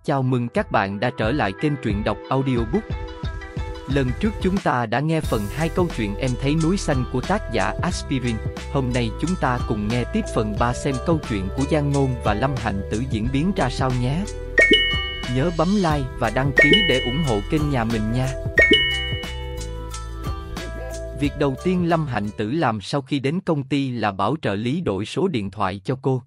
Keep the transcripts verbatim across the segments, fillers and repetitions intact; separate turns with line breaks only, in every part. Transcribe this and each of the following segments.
Chào mừng các bạn đã trở lại kênh truyện đọc audiobook. Lần trước chúng ta đã nghe phần hai câu chuyện Em thấy núi xanh của tác giả Aspirin. Hôm nay chúng ta cùng nghe tiếp phần ba xem câu chuyện của Giang Ngôn và Lâm Hạnh Tử diễn biến ra sao nhé. Nhớ bấm like và đăng ký để ủng hộ kênh nhà mình nha. Việc đầu tiên Lâm Hạnh Tử làm sau khi đến công ty là bảo trợ lý đổi số điện thoại cho cô.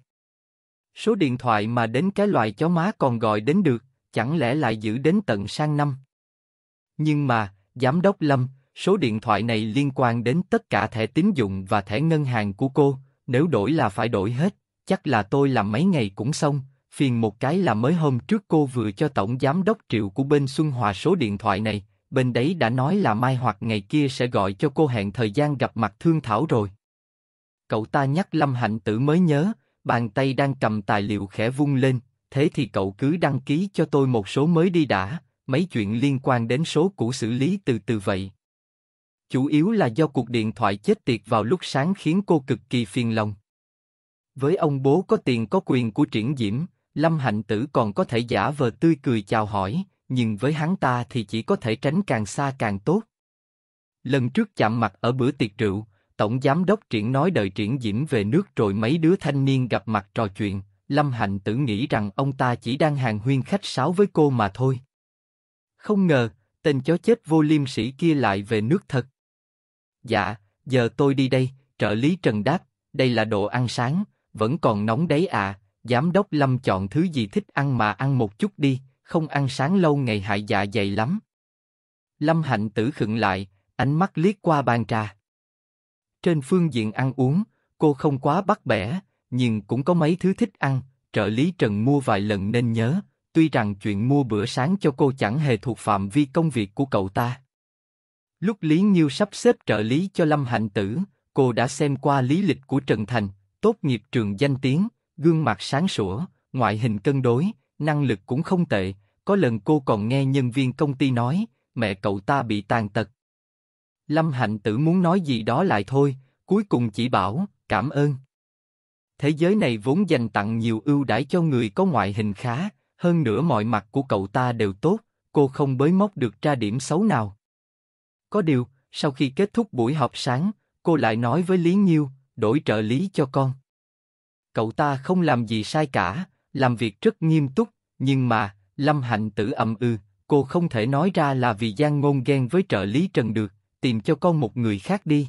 Số điện thoại mà đến cái loài chó má còn gọi đến được, chẳng lẽ lại giữ đến tận sang năm. Nhưng mà, giám đốc Lâm, số điện thoại này liên quan đến tất cả thẻ tín dụng và thẻ ngân hàng của cô, nếu đổi là phải đổi hết, chắc là tôi làm mấy ngày cũng xong. Phiền một cái là mới hôm trước cô vừa cho tổng giám đốc Triệu của bên Xuân Hòa số điện thoại này, bên đấy đã nói là mai hoặc ngày kia sẽ gọi cho cô hẹn thời gian gặp mặt thương thảo rồi. Cậu ta nhắc Lâm Hạnh Tử mới nhớ, bàn tay đang cầm tài liệu khẽ vung lên, thế thì cậu cứ đăng ký cho tôi một số mới đi đã, mấy chuyện liên quan đến số cũ xử lý từ từ vậy. Chủ yếu là do cuộc điện thoại chết tiệt vào lúc sáng khiến cô cực kỳ phiền lòng. Với ông bố có tiền có quyền của Triển Diễm, Lâm Hạnh Tử còn có thể giả vờ tươi cười chào hỏi, nhưng với hắn ta thì chỉ có thể tránh càng xa càng tốt. Lần trước chạm mặt ở bữa tiệc rượu, tổng giám đốc Triển nói đợi Triển Diễm về nước rồi mấy đứa thanh niên gặp mặt trò chuyện, Lâm Hạnh Tử nghĩ rằng ông ta chỉ đang hàn huyên khách sáo với cô mà thôi. Không ngờ, tên chó chết vô liêm sỉ kia lại về nước thật. Dạ, giờ tôi đi đây, trợ lý Trần đáp, đây là đồ ăn sáng, vẫn còn nóng đấy à, giám đốc Lâm chọn thứ gì thích ăn mà ăn một chút đi, không ăn sáng lâu ngày hại dạ dày lắm. Lâm Hạnh Tử khựng lại, ánh mắt liếc qua bàn trà. Trên phương diện ăn uống, cô không quá bắt bẻ, nhưng cũng có mấy thứ thích ăn, trợ lý Trần mua vài lần nên nhớ, tuy rằng chuyện mua bữa sáng cho cô chẳng hề thuộc phạm vi công việc của cậu ta. Lúc Lý Nhiêu sắp xếp trợ lý cho Lâm Hạnh Tử, cô đã xem qua lý lịch của Trần Thành, tốt nghiệp trường danh tiếng, gương mặt sáng sủa, ngoại hình cân đối, năng lực cũng không tệ, có lần cô còn nghe nhân viên công ty nói, mẹ cậu ta bị tàn tật. Lâm Hạnh Tử muốn nói gì đó lại thôi, cuối cùng chỉ bảo, cảm ơn. Thế giới này vốn dành tặng nhiều ưu đãi cho người có ngoại hình khá, hơn nữa mọi mặt của cậu ta đều tốt, cô không bới móc được ra điểm xấu nào. Có điều, sau khi kết thúc buổi họp sáng, cô lại nói với Lý Nhiêu, đổi trợ lý cho con. Cậu ta không làm gì sai cả, làm việc rất nghiêm túc, nhưng mà, Lâm Hạnh Tử ậm ừ, cô không thể nói ra là vì Giang Ngôn ghen với trợ lý Trần được, tìm cho con một người khác đi.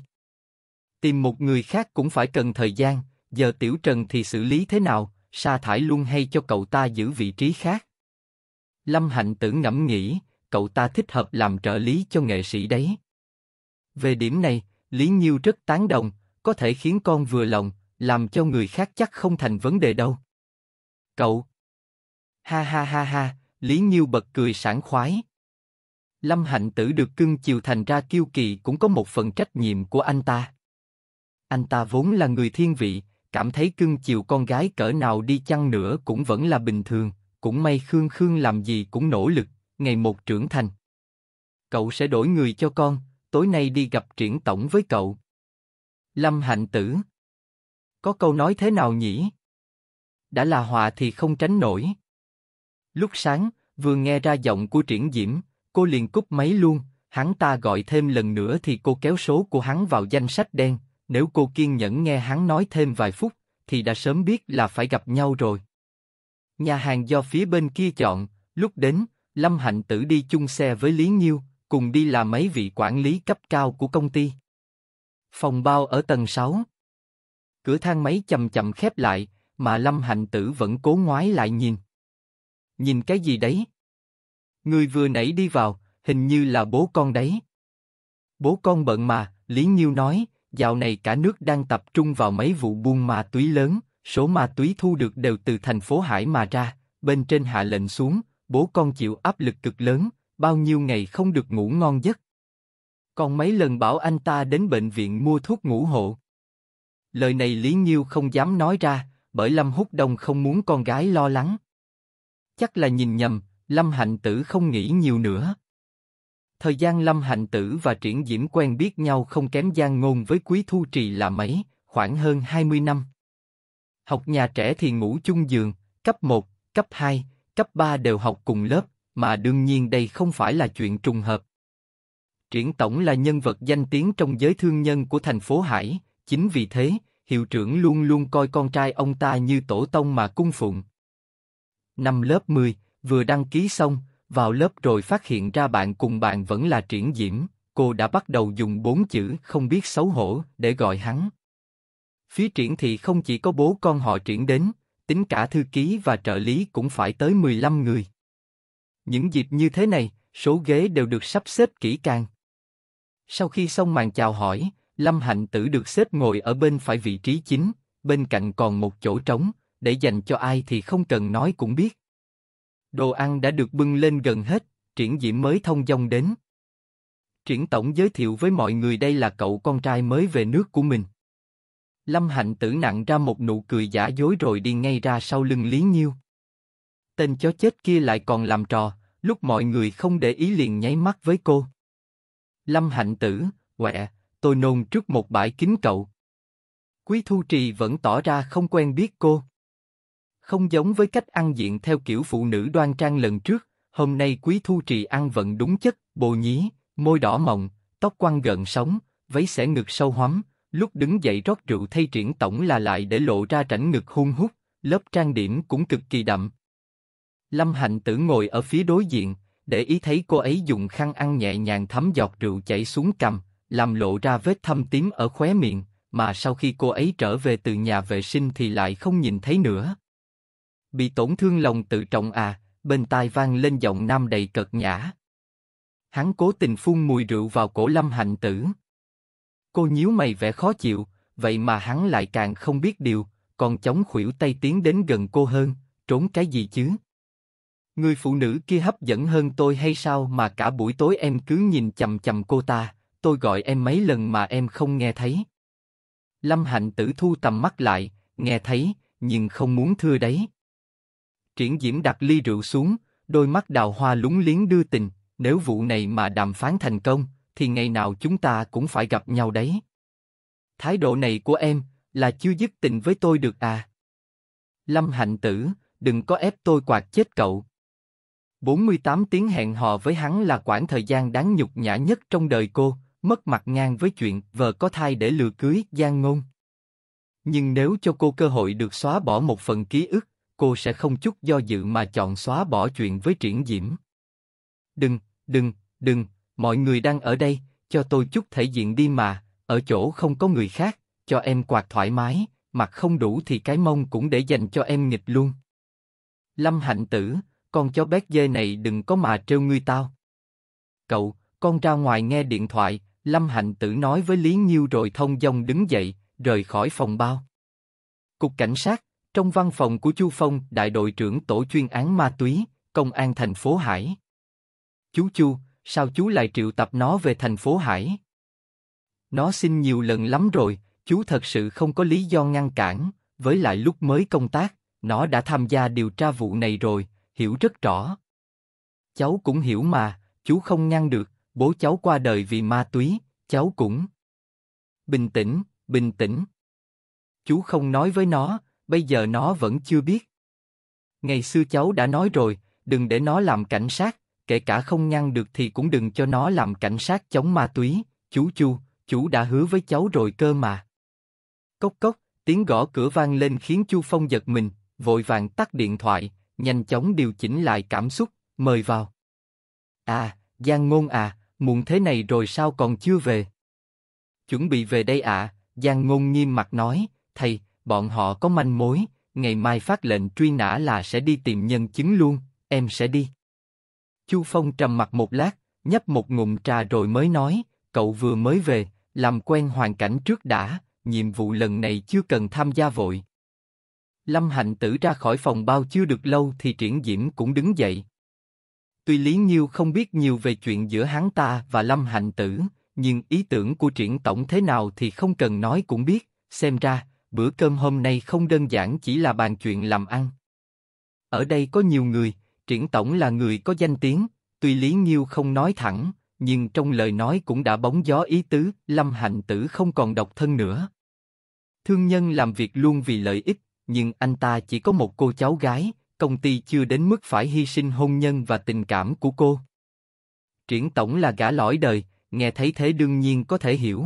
Tìm một người khác cũng phải cần thời gian, giờ Tiểu Trần thì xử lý thế nào, sa thải luôn hay cho cậu ta giữ vị trí khác. Lâm Hạnh Tử ngẫm nghĩ, cậu ta thích hợp làm trợ lý cho nghệ sĩ đấy. Về điểm này, Lý Nhiêu rất tán đồng, có thể khiến con vừa lòng, làm cho người khác chắc không thành vấn đề đâu. Cậu. Ha ha ha ha, Lý Nhiêu bật cười sảng khoái. Lâm Hạnh Tử được cưng chiều thành ra kiêu kỳ cũng có một phần trách nhiệm của anh ta. Anh ta vốn là người thiên vị, cảm thấy cưng chiều con gái cỡ nào đi chăng nữa cũng vẫn là bình thường, cũng may Khương Khương làm gì cũng nỗ lực, ngày một trưởng thành. Cậu sẽ đổi người cho con, tối nay đi gặp Triển tổng với cậu. Lâm Hạnh Tử. Có câu nói thế nào nhỉ? Đã là họa thì không tránh nổi. Lúc sáng, vừa nghe ra giọng của Triển Diễm, cô liền cúp máy luôn, hắn ta gọi thêm lần nữa thì cô kéo số của hắn vào danh sách đen, nếu cô kiên nhẫn nghe hắn nói thêm vài phút, thì đã sớm biết là phải gặp nhau rồi. Nhà hàng do phía bên kia chọn, lúc đến, Lâm Hạnh Tử đi chung xe với Lý Nhiêu, cùng đi là mấy vị quản lý cấp cao của công ty. Phòng bao ở tầng sáu. Cửa thang máy chậm chậm khép lại, mà Lâm Hạnh Tử vẫn cố ngoái lại nhìn. Nhìn cái gì đấy? Người vừa nãy đi vào, hình như là bố con đấy. Bố con bận mà, Lý Nhiêu nói, dạo này cả nước đang tập trung vào mấy vụ buôn ma túy lớn, số ma túy thu được đều từ thành phố Hải mà ra, bên trên hạ lệnh xuống, bố con chịu áp lực cực lớn, bao nhiêu ngày không được ngủ ngon giấc. Còn mấy lần bảo anh ta đến bệnh viện mua thuốc ngủ hộ. Lời này Lý Nhiêu không dám nói ra, bởi Lâm Húc Đông không muốn con gái lo lắng. Chắc là nhìn nhầm, Lâm Hạnh Tử không nghĩ nhiều nữa. Thời gian Lâm Hạnh Tử và Triển Diễm quen biết nhau không kém Giang Ngôn với Quý Thu Trì là mấy, khoảng hơn hai mươi năm. Học nhà trẻ thì ngủ chung giường, cấp một, cấp hai, cấp cấp ba đều học cùng lớp, mà đương nhiên đây không phải là chuyện trùng hợp. Triển tổng là nhân vật danh tiếng trong giới thương nhân của thành phố Hải, chính vì thế, hiệu trưởng luôn luôn coi con trai ông ta như tổ tông mà cung phụng. Năm lớp mười, vừa đăng ký xong, vào lớp rồi phát hiện ra bạn cùng bạn vẫn là Triển Diễm, cô đã bắt đầu dùng bốn chữ không biết xấu hổ để gọi hắn. Phía Triển thì không chỉ có bố con họ Triển đến, tính cả thư ký và trợ lý cũng phải tới mười lăm người. Những dịp như thế này, số ghế đều được sắp xếp kỹ càng. Sau khi xong màn chào hỏi, Lâm Hạnh Tử được xếp ngồi ở bên phải vị trí chính, bên cạnh còn một chỗ trống, để dành cho ai thì không cần nói cũng biết. Đồ ăn đã được bưng lên gần hết, Triển Diễm mới thông dong đến. Triển tổng giới thiệu với mọi người đây là cậu con trai mới về nước của mình. Lâm Hạnh Tử nặn ra một nụ cười giả dối rồi đi ngay ra sau lưng Lý Nhiêu. Tên chó chết kia lại còn làm trò, lúc mọi người không để ý liền nháy mắt với cô. Lâm Hạnh Tử, quẹ, tôi nôn trước một bãi kính cậu. Quý Thu Trì vẫn tỏ ra không quen biết cô. Không giống với cách ăn diện theo kiểu phụ nữ đoan trang lần trước, hôm nay Quý Thu Trì ăn vận đúng chất, bồ nhí, môi đỏ mọng, tóc quăn gợn sóng, váy xẻ ngực sâu hoắm, lúc đứng dậy rót rượu thay Triển tổng là lại để lộ ra rãnh ngực hun hút, lớp trang điểm cũng cực kỳ đậm. Lâm Hạnh Tử ngồi ở phía đối diện, để ý thấy cô ấy dùng khăn ăn nhẹ nhàng thấm giọt rượu chảy xuống cằm, làm lộ ra vết thâm tím ở khóe miệng, mà sau khi cô ấy trở về từ nhà vệ sinh thì lại không nhìn thấy nữa. Bị tổn thương lòng tự trọng à? Bên tai vang lên giọng nam đầy cợt nhã. Hắn cố tình phun mùi rượu vào cổ Lâm Hạnh Tử. Cô nhíu mày vẻ khó chịu, vậy mà hắn lại càng không biết điều, còn chống khuỷu tay tiến đến gần cô hơn, trốn cái gì chứ? Người phụ nữ kia hấp dẫn hơn tôi hay sao mà cả buổi tối em cứ nhìn chằm chằm cô ta, tôi gọi em mấy lần mà em không nghe thấy. Lâm Hạnh Tử thu tầm mắt lại, nghe thấy, nhưng không muốn thưa đấy. Triển Diễm đặt ly rượu xuống, đôi mắt đào hoa lúng liếng đưa tình, nếu vụ này mà đàm phán thành công, thì ngày nào chúng ta cũng phải gặp nhau đấy. Thái độ này của em, là chưa dứt tình với tôi được à? Lâm Hạnh Tử, đừng có ép tôi quạt chết cậu. bốn mươi tám tiếng hẹn hò với hắn là quãng thời gian đáng nhục nhã nhất trong đời cô, mất mặt ngang với chuyện vợ có thai để lừa cưới Giang Ngôn. Nhưng nếu cho cô cơ hội được xóa bỏ một phần ký ức, cô sẽ không chút do dự mà chọn xóa bỏ chuyện với Triển Diễm. Đừng, đừng, đừng, mọi người đang ở đây, cho tôi chút thể diện đi mà, ở chỗ không có người khác, cho em quạt thoải mái, mặt không đủ thì cái mông cũng để dành cho em nghịch luôn. Lâm Hạnh Tử, con chó béc dê này đừng có mà trêu ngươi tao. Cậu, con ra ngoài nghe điện thoại, Lâm Hạnh Tử nói với Lý Nhiêu rồi thông dong đứng dậy, rời khỏi phòng bao. Cục cảnh sát, trong văn phòng của Chu Phong, đại đội trưởng tổ chuyên án ma túy, công an thành phố Hải. Chú Chu, sao chú lại triệu tập nó về thành phố Hải? Nó xin nhiều lần lắm rồi, chú thật sự không có lý do ngăn cản, với lại lúc mới công tác, nó đã tham gia điều tra vụ này rồi, hiểu rất rõ. Cháu cũng hiểu mà, chú không ngăn được, bố cháu qua đời vì ma túy, cháu cũng... Bình tĩnh, bình tĩnh. Chú không nói với nó, bây giờ nó vẫn chưa biết. Ngày xưa cháu đã nói rồi, đừng để nó làm cảnh sát, kể cả không ngăn được thì cũng đừng cho nó làm cảnh sát chống ma túy, chú Chu, chú đã hứa với cháu rồi cơ mà. Cốc cốc, tiếng gõ cửa vang lên khiến Chu Phong giật mình, vội vàng tắt điện thoại, nhanh chóng điều chỉnh lại cảm xúc, mời vào. À, Giang Ngôn à, muộn thế này rồi sao còn chưa về? Chuẩn bị về đây ạ, à, Giang Ngôn nghiêm mặt nói, thầy, bọn họ có manh mối, ngày mai phát lệnh truy nã là sẽ đi tìm nhân chứng luôn, em sẽ đi. Chu Phong trầm mặc một lát, nhấp một ngụm trà rồi mới nói, cậu vừa mới về, làm quen hoàn cảnh trước đã, nhiệm vụ lần này chưa cần tham gia vội. Lâm Hạnh Tử ra khỏi phòng bao chưa được lâu thì Triển Diễm cũng đứng dậy. Tuy Lý Nhiêu không biết nhiều về chuyện giữa hắn ta và Lâm Hạnh Tử, nhưng ý tưởng của Triển tổng thế nào thì không cần nói cũng biết, xem ra, bữa cơm hôm nay không đơn giản chỉ là bàn chuyện làm ăn. Ở đây có nhiều người, Triển tổng là người có danh tiếng, tuy Lý Nhiêu không nói thẳng, nhưng trong lời nói cũng đã bóng gió ý tứ, Lâm Hạnh Tử không còn độc thân nữa. Thương nhân làm việc luôn vì lợi ích, nhưng anh ta chỉ có một cô cháu gái, công ty chưa đến mức phải hy sinh hôn nhân và tình cảm của cô. Triển tổng là gã lõi đời, nghe thấy thế đương nhiên có thể hiểu.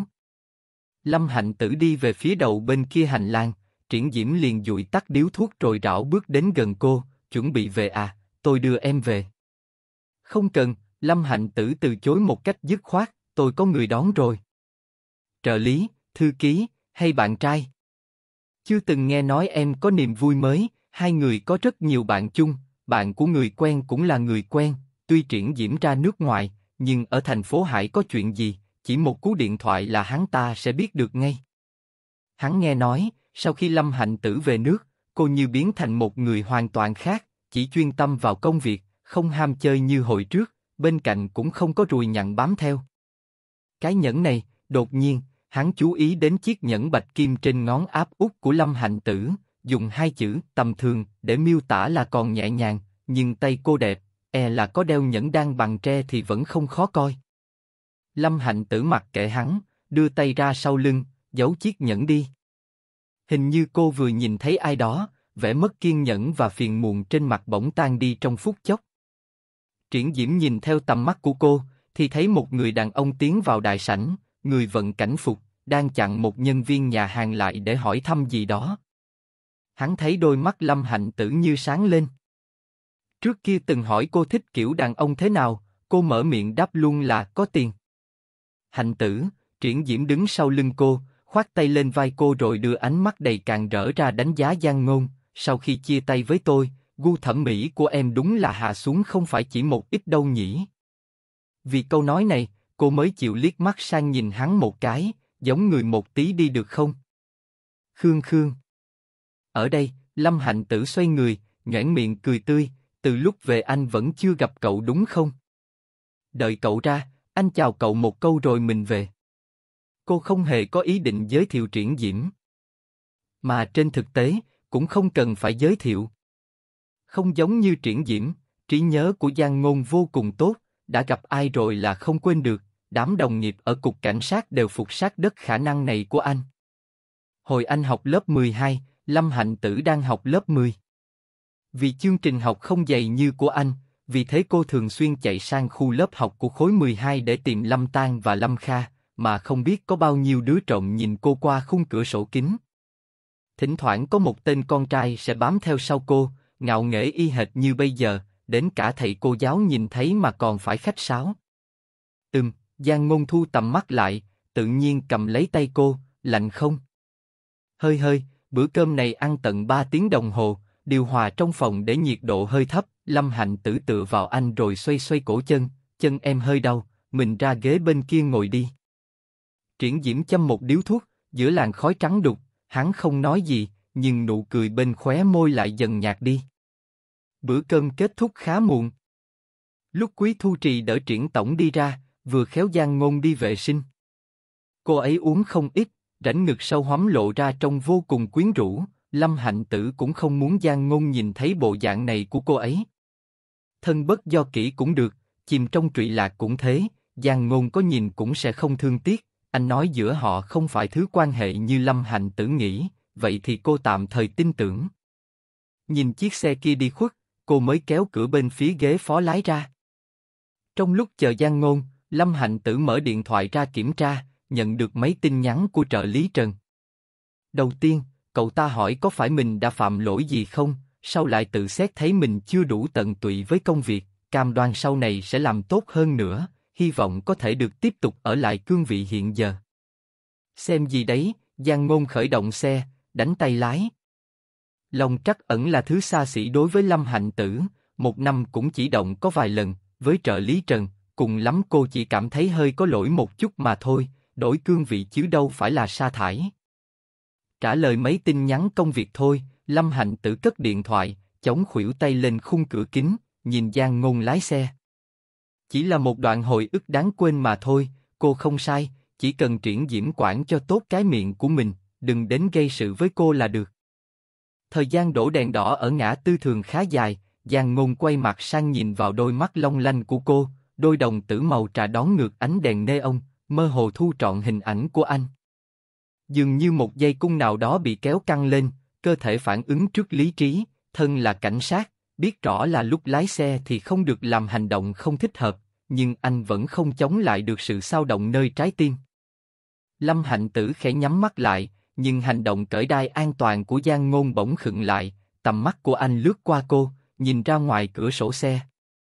Lâm Hạnh Tử đi về phía đầu bên kia hành lang, Triển Diễm liền dụi tắt điếu thuốc rồi rảo bước đến gần cô, chuẩn bị về à, tôi đưa em về. Không cần, Lâm Hạnh Tử từ chối một cách dứt khoát, tôi có người đón rồi. Trợ lý, thư ký, hay bạn trai? Chưa từng nghe nói em có niềm vui mới, hai người có rất nhiều bạn chung, bạn của người quen cũng là người quen, tuy Triển Diễm ra nước ngoài, nhưng ở thành phố Hải có chuyện gì, chỉ một cú điện thoại là hắn ta sẽ biết được ngay. Hắn nghe nói, sau khi Lâm Hạnh Tử về nước, cô như biến thành một người hoàn toàn khác, chỉ chuyên tâm vào công việc, không ham chơi như hồi trước, bên cạnh cũng không có ruồi nhặng bám theo. Cái nhẫn này, đột nhiên, hắn chú ý đến chiếc nhẫn bạch kim trên ngón áp út của Lâm Hạnh Tử, dùng hai chữ tầm thường để miêu tả là còn nhẹ nhàng, nhưng tay cô đẹp, e là có đeo nhẫn đan bằng tre thì vẫn không khó coi. Lâm Hạnh Tử mặc kệ hắn, đưa tay ra sau lưng, giấu chiếc nhẫn đi. Hình như cô vừa nhìn thấy ai đó, vẻ mất kiên nhẫn và phiền muộn trên mặt bỗng tan đi trong phút chốc. Triển Diễm nhìn theo tầm mắt của cô, thì thấy một người đàn ông tiến vào đại sảnh, người vận cảnh phục, đang chặn một nhân viên nhà hàng lại để hỏi thăm gì đó. Hắn thấy đôi mắt Lâm Hạnh Tử như sáng lên. Trước kia từng hỏi cô thích kiểu đàn ông thế nào, cô mở miệng đáp luôn là có tiền. Hạnh Tử, Triển Diễm đứng sau lưng cô, khoác tay lên vai cô rồi đưa ánh mắt đầy càn rỡ ra đánh giá Giang Ngôn. Sau khi chia tay với tôi, gu thẩm mỹ của em đúng là hạ xuống không phải chỉ một ít đâu nhỉ. Vì câu nói này, cô mới chịu liếc mắt sang nhìn hắn một cái, giống người một tí đi được không? Khương Khương. Ở đây, Lâm Hạnh Tử xoay người, nhoẻn miệng cười tươi, từ lúc về anh vẫn chưa gặp cậu đúng không? Đợi cậu ra, anh chào cậu một câu rồi mình về. Cô không hề có ý định giới thiệu Triển Diễm. Mà trên thực tế, cũng không cần phải giới thiệu. Không giống như Triển Diễm, trí nhớ của Giang Ngôn vô cùng tốt, đã gặp ai rồi là không quên được, đám đồng nghiệp ở cục cảnh sát đều phục sát đất khả năng này của anh. Hồi anh học lớp mười hai, Lâm Hạnh Tử đang học lớp mười. Vì chương trình học không dày như của anh, vì thế cô thường xuyên chạy sang khu lớp học của khối mười hai để tìm Lâm Tan và Lâm Kha, mà không biết có bao nhiêu đứa trộm nhìn cô qua khung cửa sổ kính. Thỉnh thoảng có một tên con trai sẽ bám theo sau cô, ngạo nghễ y hệt như bây giờ, đến cả thầy cô giáo nhìn thấy mà còn phải khách sáo. Ừm, Giang Ngôn thu tầm mắt lại, tự nhiên cầm lấy tay cô, lạnh không? Hơi hơi, bữa cơm này ăn tận ba tiếng đồng hồ, điều hòa trong phòng để nhiệt độ hơi thấp. Lâm Hạnh Tử tựa vào anh rồi xoay xoay cổ chân, chân em hơi đau, mình ra ghế bên kia ngồi đi. Triển Diễm châm một điếu thuốc, giữa làn khói trắng đục, hắn không nói gì, nhưng nụ cười bên khóe môi lại dần nhạt đi. Bữa cơm kết thúc khá muộn. Lúc Quý Thu Trì đỡ Triển tổng đi ra, vừa khéo Giang Ngôn đi vệ sinh. Cô ấy uống không ít, rãnh ngực sâu hoắm lộ ra trông vô cùng quyến rũ. Lâm Hạnh Tử cũng không muốn Giang Ngôn nhìn thấy bộ dạng này của cô ấy. Thân bất do kỹ cũng được, chìm trong trụy lạc cũng thế, Giang Ngôn có nhìn cũng sẽ không thương tiếc. Anh nói giữa họ không phải thứ quan hệ như Lâm Hạnh Tử nghĩ, vậy thì cô tạm thời tin tưởng. Nhìn chiếc xe kia đi khuất, cô mới kéo cửa bên phía ghế phó lái ra. Trong lúc chờ Giang Ngôn, Lâm Hạnh Tử mở điện thoại ra kiểm tra, nhận được mấy tin nhắn của trợ lý Trần. Đầu tiên, cậu ta hỏi có phải mình đã phạm lỗi gì không, sau lại tự xét thấy mình chưa đủ tận tụy với công việc, cam đoan sau này sẽ làm tốt hơn nữa, hy vọng có thể được tiếp tục ở lại cương vị hiện giờ. Xem gì đấy, Giang Ngôn khởi động xe, đánh tay lái. Lòng trắc ẩn là thứ xa xỉ đối với Lâm Hạnh Tử, một năm cũng chỉ động có vài lần, với trợ lý Trần, cùng lắm cô chỉ cảm thấy hơi có lỗi một chút mà thôi, đổi cương vị chứ đâu phải là sa thải. Trả lời mấy tin nhắn công việc thôi, Lâm Hạnh Tử cất điện thoại, chống khuỷu tay lên khung cửa kính, nhìn Giang Ngôn lái xe. Chỉ là một đoạn hồi ức đáng quên mà thôi, cô không sai, chỉ cần Triển Diễm quản cho tốt cái miệng của mình, đừng đến gây sự với cô là được. Thời gian đổ đèn đỏ ở ngã tư thường khá dài, Giang Ngôn quay mặt sang nhìn vào đôi mắt long lanh của cô, đôi đồng tử màu trà đón ngược ánh đèn neon, mơ hồ thu trọn hình ảnh của anh. Dường như một dây cung nào đó bị kéo căng lên, cơ thể phản ứng trước lý trí, thân là cảnh sát, biết rõ là lúc lái xe thì không được làm hành động không thích hợp, nhưng anh vẫn không chống lại được sự xao động nơi trái tim. Lâm Hạnh Tử khẽ nhắm mắt lại, nhưng hành động cởi đai an toàn của Giang Ngôn bỗng khựng lại, tầm mắt của anh lướt qua cô, nhìn ra ngoài cửa sổ xe.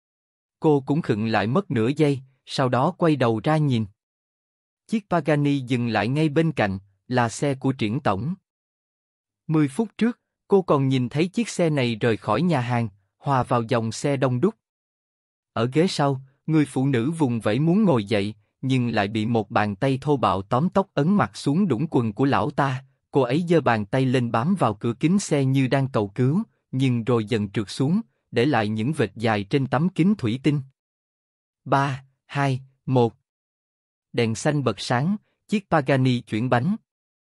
Cô cũng khựng lại mất nửa giây, sau đó quay đầu ra nhìn. Chiếc Pagani dừng lại ngay bên cạnh, là xe của Triển tổng. Mười phút trước, cô còn nhìn thấy chiếc xe này rời khỏi nhà hàng, hòa vào dòng xe đông đúc. Ở ghế sau, người phụ nữ vùng vẫy muốn ngồi dậy, nhưng lại bị một bàn tay thô bạo tóm tóc ấn mặt xuống đũng quần của lão ta. Cô ấy giơ bàn tay lên bám vào cửa kính xe như đang cầu cứu, nhưng rồi dần trượt xuống, để lại những vệt dài trên tấm kính thủy tinh. Ba, hai, một. Đèn xanh bật sáng, chiếc Pagani chuyển bánh.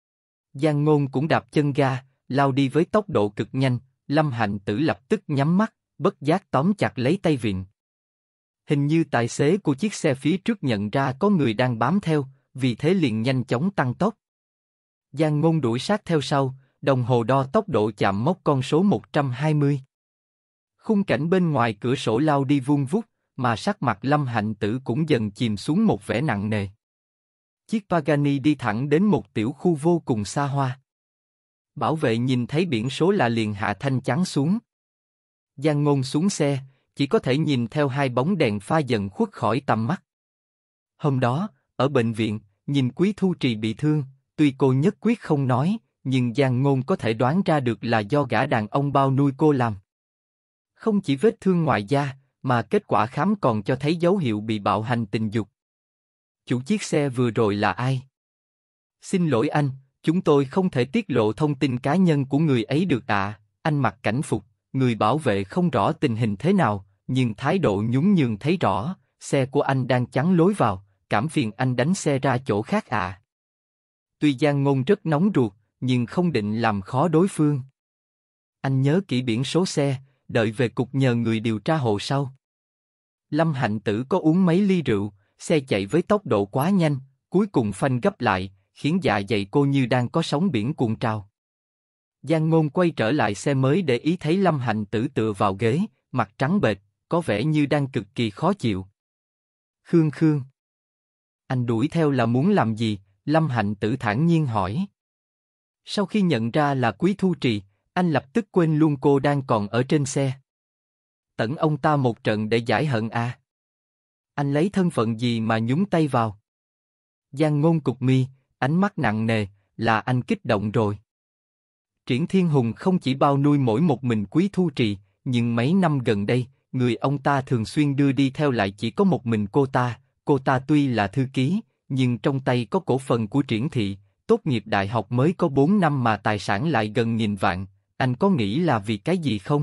Giang Ngôn cũng đạp chân ga, lao đi với tốc độ cực nhanh. Lâm Hạnh Tử lập tức nhắm mắt, bất giác tóm chặt lấy tay vịn. Hình như tài xế của chiếc xe phía trước nhận ra có người đang bám theo, vì thế liền nhanh chóng tăng tốc. Giang Ngôn đuổi sát theo sau, đồng hồ đo tốc độ chạm mốc con số một trăm hai mươi. Khung cảnh bên ngoài cửa sổ lao đi vun vút, mà sắc mặt Lâm Hạnh Tử cũng dần chìm xuống một vẻ nặng nề. Chiếc Pagani đi thẳng đến một tiểu khu vô cùng xa hoa. Bảo vệ nhìn thấy biển số là liền hạ thanh chắn xuống. Giang Ngôn xuống xe, chỉ có thể nhìn theo hai bóng đèn pha dần khuất khỏi tầm mắt. Hôm đó, ở bệnh viện, nhìn Quý Thu Trì bị thương, tuy cô nhất quyết không nói, nhưng Giang Ngôn có thể đoán ra được là do gã đàn ông bao nuôi cô làm. Không chỉ vết thương ngoài da, mà kết quả khám còn cho thấy dấu hiệu bị bạo hành tình dục. Chủ chiếc xe vừa rồi là ai? Xin lỗi anh, chúng tôi không thể tiết lộ thông tin cá nhân của người ấy được ạ. À. Anh mặc cảnh phục, người bảo vệ không rõ tình hình thế nào, nhưng thái độ nhún nhường thấy rõ, xe của anh đang chắn lối vào, cảm phiền anh đánh xe ra chỗ khác ạ. À. Tuy Giang Ngôn rất nóng ruột, nhưng không định làm khó đối phương. Anh nhớ kỹ biển số xe, đợi về cục nhờ người điều tra hộ sau. Lâm Hạnh Tử có uống mấy ly rượu, xe chạy với tốc độ quá nhanh, cuối cùng phanh gấp lại, khiến dạ dày cô như đang có sóng biển cuộn trào. Giang Ngôn quay trở lại xe mới để ý thấy Lâm Hạnh Tử tựa vào ghế, mặt trắng bệch, có vẻ như đang cực kỳ khó chịu. Khương Khương. Anh đuổi theo là muốn làm gì? Lâm Hạnh Tử thản nhiên hỏi. Sau khi nhận ra là Quý Thu Trì, anh lập tức quên luôn cô đang còn ở trên xe. Tẩn ông ta một trận để giải hận à? Anh lấy thân phận gì mà nhúng tay vào? Giang Ngôn cụp mi, ánh mắt nặng nề, là anh kích động rồi. Triển Thiên Hùng không chỉ bao nuôi mỗi một mình Quý Thu Trì, nhưng mấy năm gần đây, người ông ta thường xuyên đưa đi theo lại chỉ có một mình cô ta. Cô ta tuy là thư ký, nhưng trong tay có cổ phần của Triển Thị, tốt nghiệp đại học mới có bốn năm mà tài sản lại gần nghìn vạn, anh có nghĩ là vì cái gì không?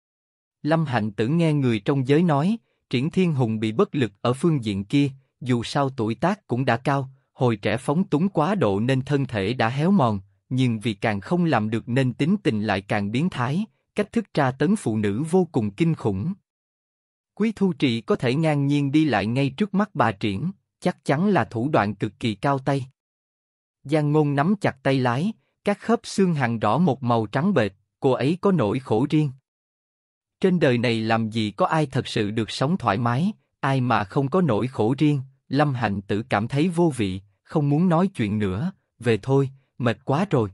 Lâm Hạnh Tử nghe người trong giới nói, Triển Thiên Hùng bị bất lực ở phương diện kia, dù sao tuổi tác cũng đã cao, hồi trẻ phóng túng quá độ nên thân thể đã héo mòn, nhưng vì càng không làm được nên tính tình lại càng biến thái, cách thức tra tấn phụ nữ vô cùng kinh khủng. Quý Thu Trì có thể ngang nhiên đi lại ngay trước mắt bà Triển, chắc chắn là thủ đoạn cực kỳ cao tay. Giang Ngôn nắm chặt tay lái, các khớp xương hằn rõ một màu trắng bệch, cô ấy có nỗi khổ riêng. Trên đời này làm gì có ai thật sự được sống thoải mái, ai mà không có nỗi khổ riêng. Lâm Hạnh Tử cảm thấy vô vị, không muốn nói chuyện nữa, về thôi, mệt quá rồi.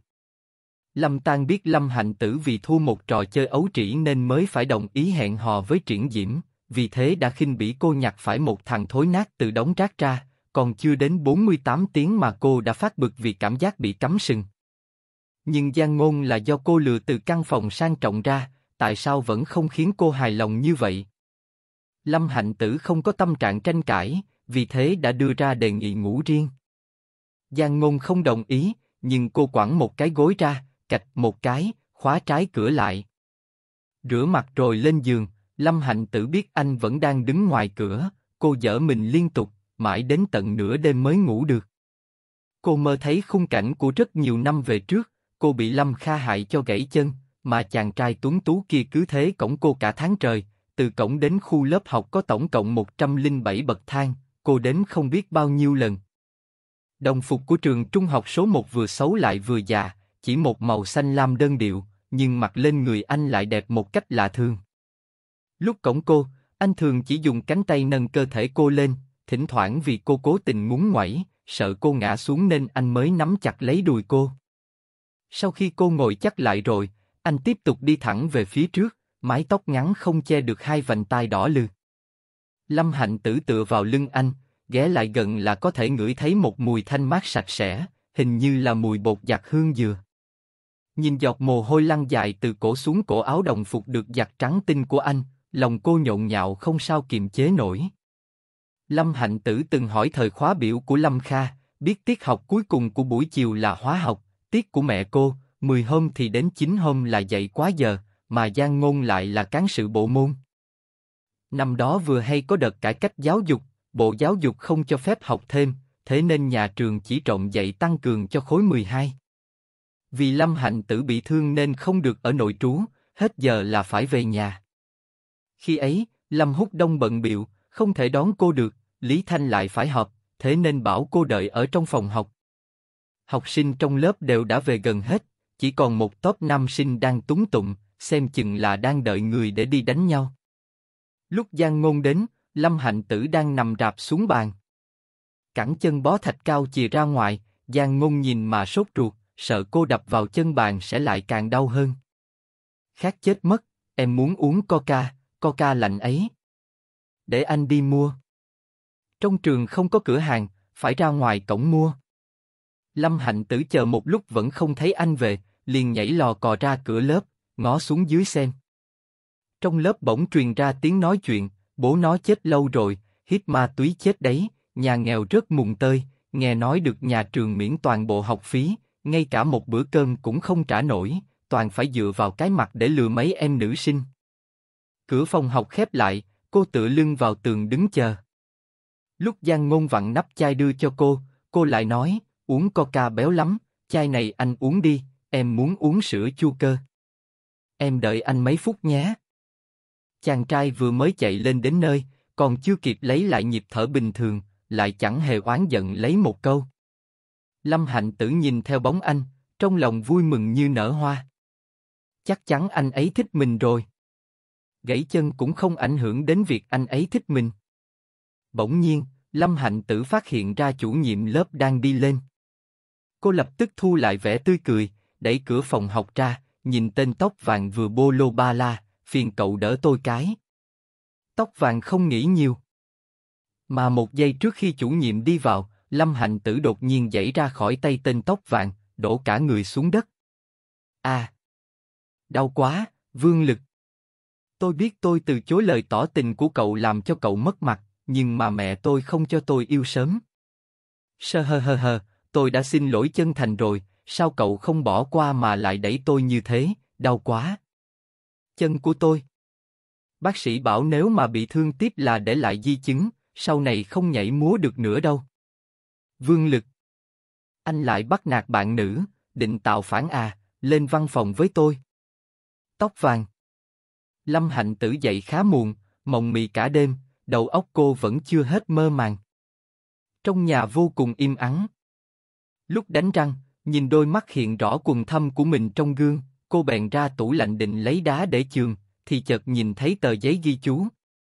Lâm Tang biết Lâm Hạnh Tử vì thua một trò chơi ấu trĩ nên mới phải đồng ý hẹn hò với Triển Diễm, vì thế đã khinh bỉ cô nhặt phải một thằng thối nát từ đống rác ra, còn chưa đến bốn mươi tám tiếng mà cô đã phát bực vì cảm giác bị cắm sừng. Nhưng Giang Ngôn là do cô lừa từ căn phòng sang trọng ra, tại sao vẫn không khiến cô hài lòng như vậy? Lâm Hạnh Tử không có tâm trạng tranh cãi, vì thế đã đưa ra đề nghị ngủ riêng. Giang Ngôn không đồng ý, nhưng cô quẳng một cái gối ra, cạch một cái, khóa trái cửa lại. Rửa mặt rồi lên giường, Lâm Hạnh Tử biết anh vẫn đang đứng ngoài cửa, cô giở mình liên tục, mãi đến tận nửa đêm mới ngủ được. Cô mơ thấy khung cảnh của rất nhiều năm về trước, cô bị Lâm Kha hại cho gãy chân, mà chàng trai tuấn tú kia cứ thế cõng cô cả tháng trời, từ cổng đến khu lớp học có tổng cộng một trăm lẻ bảy bậc thang, cô đến không biết bao nhiêu lần. Đồng phục của trường trung học số một vừa xấu lại vừa già, chỉ một màu xanh lam đơn điệu, nhưng mặc lên người anh lại đẹp một cách lạ thường. Lúc cõng cô, anh thường chỉ dùng cánh tay nâng cơ thể cô lên, thỉnh thoảng vì cô cố tình ngúng nguẩy, sợ cô ngã xuống nên anh mới nắm chặt lấy đùi cô. Sau khi cô ngồi chắc lại rồi, anh tiếp tục đi thẳng về phía trước, mái tóc ngắn không che được hai vành tai đỏ lừ. Lâm Hạnh Tử tựa vào lưng anh, ghé lại gần là có thể ngửi thấy một mùi thanh mát sạch sẽ, hình như là mùi bột giặt hương dừa. Nhìn giọt mồ hôi lăn dài từ cổ xuống cổ áo đồng phục được giặt trắng tinh của anh, lòng cô nhộn nhạo không sao kiềm chế nổi. Lâm Hạnh Tử từng hỏi thời khóa biểu của Lâm Kha, biết tiết học cuối cùng của buổi chiều là hóa học, tiết của mẹ cô, mười hôm thì đến chín hôm là dạy quá giờ, mà Giang Ngôn lại là cán sự bộ môn. Năm đó vừa hay có đợt cải cách giáo dục, Bộ Giáo dục không cho phép học thêm, thế nên nhà trường chỉ trộn dạy tăng cường cho khối mười hai. Vì Lâm Hạnh Tử bị thương nên không được ở nội trú, hết giờ là phải về nhà. Khi ấy, Lâm Húc Đông bận bịu, không thể đón cô được, Lý Thanh lại phải họp, thế nên bảo cô đợi ở trong phòng học. Học sinh trong lớp đều đã về gần hết, chỉ còn một tốp nam sinh đang túng tụng, xem chừng là đang đợi người để đi đánh nhau. Lúc Giang Ngôn đến, Lâm Hạnh Tử đang nằm rạp xuống bàn. Cẳng chân bó thạch cao chìa ra ngoài, Giang Ngôn nhìn mà sốt ruột, sợ cô đập vào chân bàn sẽ lại càng đau hơn. Khát chết mất, em muốn uống coca, coca lạnh ấy. Để anh đi mua. Trong trường không có cửa hàng, phải ra ngoài cổng mua. Lâm Hạnh Tử chờ một lúc vẫn không thấy anh về, liền nhảy lò cò ra cửa lớp, ngó xuống dưới xem. Trong lớp bỗng truyền ra tiếng nói chuyện, bố nó chết lâu rồi, hít ma túy chết đấy, nhà nghèo rất mùng tơi, nghe nói được nhà trường miễn toàn bộ học phí, ngay cả một bữa cơm cũng không trả nổi, toàn phải dựa vào cái mặt để lừa mấy em nữ sinh. Cửa phòng học khép lại, cô tựa lưng vào tường đứng chờ. Lúc Giang Ngôn vặn nắp chai đưa cho cô, cô lại nói, uống coca béo lắm, chai này anh uống đi, em muốn uống sữa chua cơ. Em đợi anh mấy phút nhé. Chàng trai vừa mới chạy lên đến nơi, còn chưa kịp lấy lại nhịp thở bình thường, lại chẳng hề oán giận lấy một câu. Lâm Hạnh Tử nhìn theo bóng anh, trong lòng vui mừng như nở hoa. Chắc chắn anh ấy thích mình rồi. Gãy chân cũng không ảnh hưởng đến việc anh ấy thích mình. Bỗng nhiên, Lâm Hạnh Tử phát hiện ra chủ nhiệm lớp đang đi lên. Cô lập tức thu lại vẻ tươi cười, đẩy cửa phòng học ra, nhìn tên tóc vàng vừa bô lô ba la, phiền cậu đỡ tôi cái. Tóc vàng không nghĩ nhiều. Mà một giây trước khi chủ nhiệm đi vào, Lâm Hạnh Tử đột nhiên giãy ra khỏi tay tên tóc vàng, đổ cả người xuống đất. À! Đau quá, Vương Lực. Tôi biết tôi từ chối lời tỏ tình của cậu làm cho cậu mất mặt, nhưng mà mẹ tôi không cho tôi yêu sớm. Sơ hơ hơ hơ, tôi đã xin lỗi chân thành rồi, sao cậu không bỏ qua mà lại đẩy tôi như thế, đau quá. Chân của tôi. Bác sĩ bảo nếu mà bị thương tiếp là để lại di chứng, sau này không nhảy múa được nữa đâu. Vương Lực. Anh lại bắt nạt bạn nữ, định tạo phản à, lên văn phòng với tôi. Tóc vàng. Lâm Hạnh Tử dậy khá muộn, mộng mị cả đêm, đầu óc cô vẫn chưa hết mơ màng. Trong nhà vô cùng im ắng. Lúc đánh răng, nhìn đôi mắt hiện rõ quầng thâm của mình trong gương, cô bèn ra tủ lạnh định lấy đá để chườm, thì chợt nhìn thấy tờ giấy ghi chú.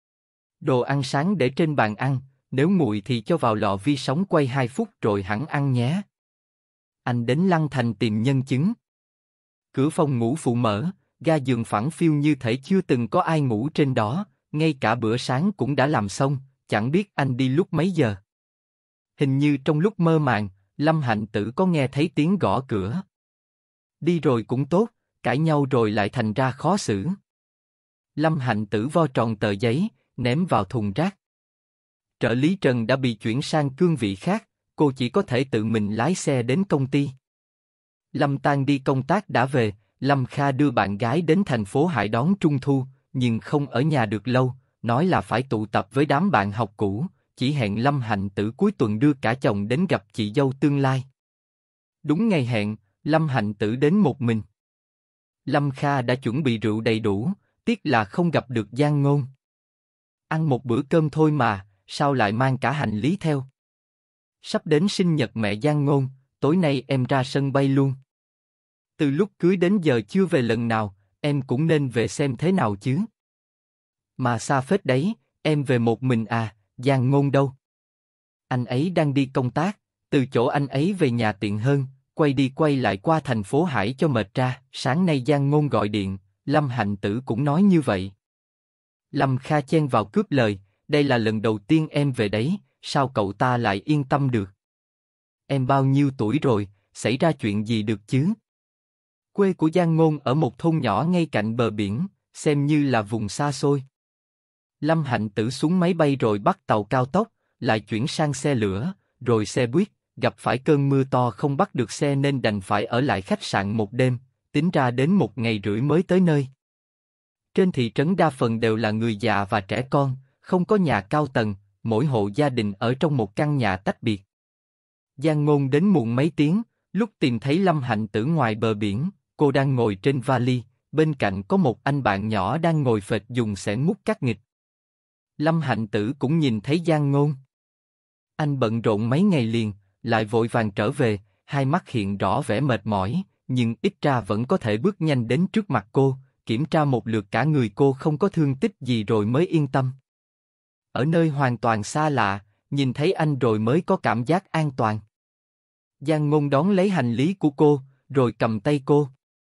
Đồ ăn sáng để trên bàn ăn, nếu nguội thì cho vào lò vi sóng quay hai phút rồi hẳn ăn nhé. Anh đến Lăng Thành tìm nhân chứng. Cửa phòng ngủ phụ mở, ga giường phẳng phiu như thể chưa từng có ai ngủ trên đó, ngay cả bữa sáng cũng đã làm xong, chẳng biết anh đi lúc mấy giờ. Hình như trong lúc mơ màng, Lâm Hạnh Tử có nghe thấy tiếng gõ cửa. Đi rồi cũng tốt, cãi nhau rồi lại thành ra khó xử. Lâm Hạnh Tử vo tròn tờ giấy, ném vào thùng rác. Trợ lý Trần đã bị chuyển sang cương vị khác, cô chỉ có thể tự mình lái xe đến công ty. Lâm Tang đi công tác đã về, Lâm Kha đưa bạn gái đến thành phố Hải đón Trung Thu, nhưng không ở nhà được lâu, nói là phải tụ tập với đám bạn học cũ, chỉ hẹn Lâm Hạnh Tử cuối tuần đưa cả chồng đến gặp chị dâu tương lai. Đúng ngày hẹn, Lâm Hạnh Tử đến một mình. Lâm Kha đã chuẩn bị rượu đầy đủ, tiếc là không gặp được Giang Ngôn. Ăn một bữa cơm thôi mà, sao lại mang cả hành lý theo? Sắp đến sinh nhật mẹ Giang Ngôn, tối nay em ra sân bay luôn. Từ lúc cưới đến giờ chưa về lần nào, em cũng nên về xem thế nào chứ. Mà xa phết đấy, em về một mình à, Giang Ngôn đâu? Anh ấy đang đi công tác, từ chỗ anh ấy về nhà tiện hơn, quay đi quay lại qua thành phố Hải cho mệt ra. Sáng nay Giang Ngôn gọi điện, Lâm Hạnh Tử cũng nói như vậy. Lâm Kha chen vào cướp lời, đây là lần đầu tiên em về đấy, sao cậu ta lại yên tâm được? Em bao nhiêu tuổi rồi, xảy ra chuyện gì được chứ? Quê của Giang Ngôn ở một thôn nhỏ ngay cạnh bờ biển, xem như là vùng xa xôi. Lâm Hạnh Tử xuống máy bay rồi bắt tàu cao tốc, lại chuyển sang xe lửa, rồi xe buýt, gặp phải cơn mưa to không bắt được xe nên đành phải ở lại khách sạn một đêm, tính ra đến một ngày rưỡi mới tới nơi. Trên thị trấn đa phần đều là người già và trẻ con, không có nhà cao tầng, mỗi hộ gia đình ở trong một căn nhà tách biệt. Giang Ngôn đến muộn mấy tiếng, lúc tìm thấy Lâm Hạnh Tử ngoài bờ biển, cô đang ngồi trên vali, bên cạnh có một anh bạn nhỏ đang ngồi phệt dùng xẻng múc cắt nghịch. Lâm Hạnh Tử cũng nhìn thấy Giang Ngôn. Anh bận rộn mấy ngày liền, lại vội vàng trở về, hai mắt hiện rõ vẻ mệt mỏi, nhưng ít ra vẫn có thể bước nhanh đến trước mặt cô, kiểm tra một lượt cả người cô không có thương tích gì rồi mới yên tâm. Ở nơi hoàn toàn xa lạ, nhìn thấy anh rồi mới có cảm giác an toàn. Giang Ngôn đón lấy hành lý của cô, rồi cầm tay cô.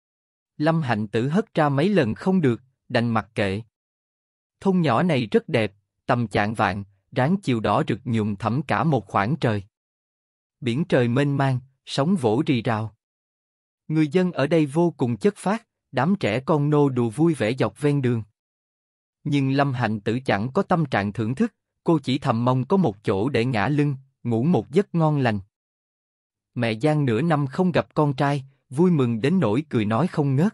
Lâm Hạnh Tử hất ra mấy lần không được, đành mặc kệ. Thôn nhỏ này rất đẹp, tầm chạng vạng, ráng chiều đỏ rực nhuộm thẫm cả một khoảng trời. Biển trời mênh mang, sóng vỗ rì rào. Người dân ở đây vô cùng chất phác, đám trẻ con nô đùa vui vẻ dọc ven đường. Nhưng Lâm Hạnh Tử chẳng có tâm trạng thưởng thức, cô chỉ thầm mong có một chỗ để ngả lưng, ngủ một giấc ngon lành. Mẹ Giang nửa năm không gặp con trai, vui mừng đến nỗi cười nói không ngớt.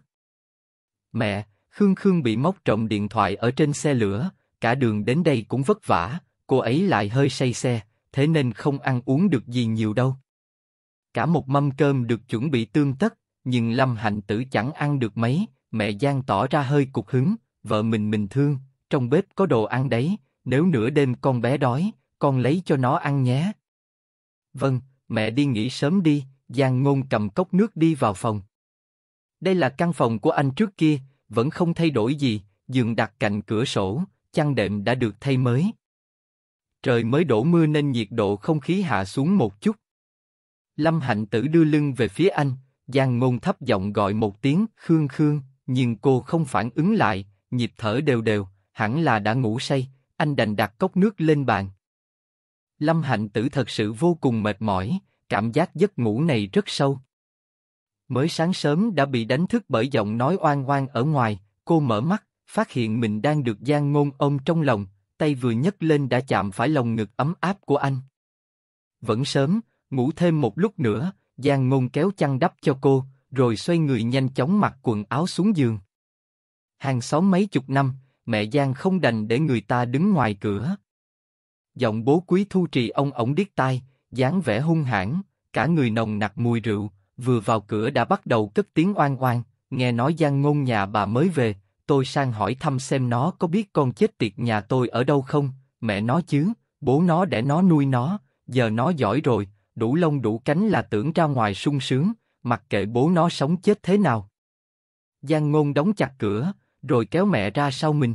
Mẹ, Khương Khương bị móc trộm điện thoại ở trên xe lửa, cả đường đến đây cũng vất vả, cô ấy lại hơi say xe, thế nên không ăn uống được gì nhiều đâu. Cả một mâm cơm được chuẩn bị tươm tất, nhưng Lâm Hạnh Tử chẳng ăn được mấy, mẹ Giang tỏ ra hơi cục hứng, vợ mình mình thương, trong bếp có đồ ăn đấy, nếu nửa đêm con bé đói, con lấy cho nó ăn nhé. Vâng, mẹ đi nghỉ sớm đi, Giang Ngôn cầm cốc nước đi vào phòng. Đây là căn phòng của anh trước kia, vẫn không thay đổi gì, giường đặt cạnh cửa sổ, chăn đệm đã được thay mới. Trời mới đổ mưa nên nhiệt độ không khí hạ xuống một chút. Lâm Hạnh Tử đưa lưng về phía anh, Giang Ngôn thấp giọng gọi một tiếng Khương Khương, nhưng cô không phản ứng lại, nhịp thở đều đều, hẳn là đã ngủ say, anh đành đặt cốc nước lên bàn. Lâm Hạnh Tử thật sự vô cùng mệt mỏi, cảm giác giấc ngủ này rất sâu. Mới sáng sớm đã bị đánh thức bởi giọng nói oang oang ở ngoài, cô mở mắt, phát hiện mình đang được Giang Ngôn ôm trong lòng, tay vừa nhấc lên đã chạm phải lồng ngực ấm áp của anh. Vẫn sớm, ngủ thêm một lúc nữa, Giang Ngôn kéo chăn đắp cho cô, rồi xoay người nhanh chóng mặc quần áo xuống giường. Hàng xóm mấy chục năm, mẹ Giang không đành để người ta đứng ngoài cửa. Giọng bố Quý Thu Trì ông ổng điếc tai, dáng vẻ hung hãn, cả người nồng nặc mùi rượu, vừa vào cửa đã bắt đầu cất tiếng oang oang, nghe nói Giang Ngôn nhà bà mới về, tôi sang hỏi thăm xem nó có biết con chết tiệt nhà tôi ở đâu không, mẹ nó chứ, bố nó đẻ nó nuôi nó, giờ nó giỏi rồi, đủ lông đủ cánh là tưởng ra ngoài sung sướng, mặc kệ bố nó sống chết thế nào. Giang Ngôn đóng chặt cửa, rồi kéo mẹ ra sau mình.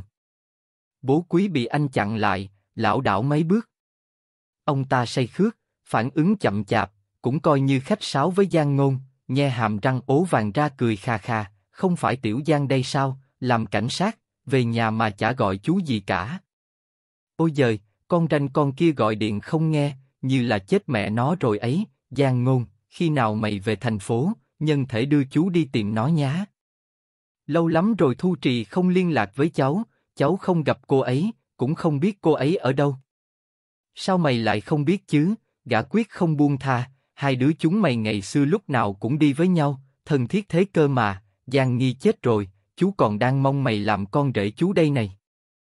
Bố Quý bị anh chặn lại, lảo đảo mấy bước. Ông ta say khước, phản ứng chậm chạp, cũng coi như khách sáo với Giang Ngôn, nhe hàm răng ố vàng ra cười khà khà, không phải tiểu Giang đây sao, làm cảnh sát, về nhà mà chả gọi chú gì cả. Ôi giời, con ranh con kia gọi điện không nghe, như là chết mẹ nó rồi ấy, Giang Ngôn, khi nào mày về thành phố, nhân thể đưa chú đi tìm nó nhá. Lâu lắm rồi Thu Trì không liên lạc với cháu, cháu không gặp cô ấy, cũng không biết cô ấy ở đâu. Sao mày lại không biết chứ, gã quyết không buông tha, hai đứa chúng mày ngày xưa lúc nào cũng đi với nhau, thân thiết thế cơ mà, Giang Nghi chết rồi, chú còn đang mong mày làm con rể chú đây này.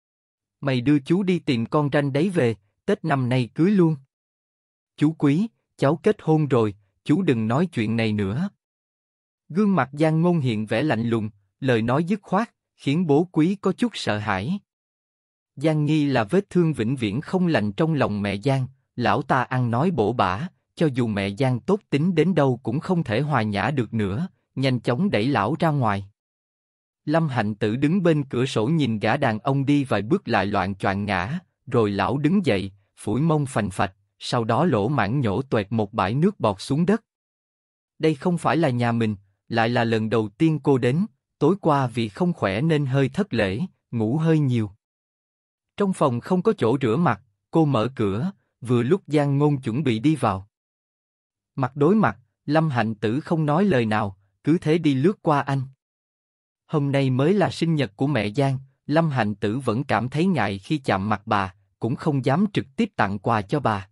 Mày đưa chú đi tìm con ranh đấy về, Tết năm nay cưới luôn. Chú Quý, cháu kết hôn rồi, chú đừng nói chuyện này nữa. Gương mặt Giang Ngôn hiện vẻ lạnh lùng, lời nói dứt khoát, khiến bố Quý có chút sợ hãi. Giang Nghi là vết thương vĩnh viễn không lành trong lòng mẹ Giang, lão ta ăn nói bổ bả, cho dù mẹ Giang tốt tính đến đâu cũng không thể hòa nhã được nữa, nhanh chóng đẩy lão ra ngoài. Lâm Hạnh Tử đứng bên cửa sổ nhìn gã đàn ông đi vài bước lại loạng choạng ngã, rồi lão đứng dậy, phủi mông phành phạch, sau đó lỗ mãng nhổ toẹt một bãi nước bọt xuống đất. Đây không phải là nhà mình, lại là lần đầu tiên cô đến, tối qua vì không khỏe nên hơi thất lễ, ngủ hơi nhiều. Trong phòng không có chỗ rửa mặt, cô mở cửa, vừa lúc Giang Ngôn chuẩn bị đi vào. Mặt đối mặt, Lâm Hạnh Tử không nói lời nào, cứ thế đi lướt qua anh. Hôm nay mới là sinh nhật của mẹ Giang, Lâm Hạnh Tử vẫn cảm thấy ngại khi chạm mặt bà, cũng không dám trực tiếp tặng quà cho bà.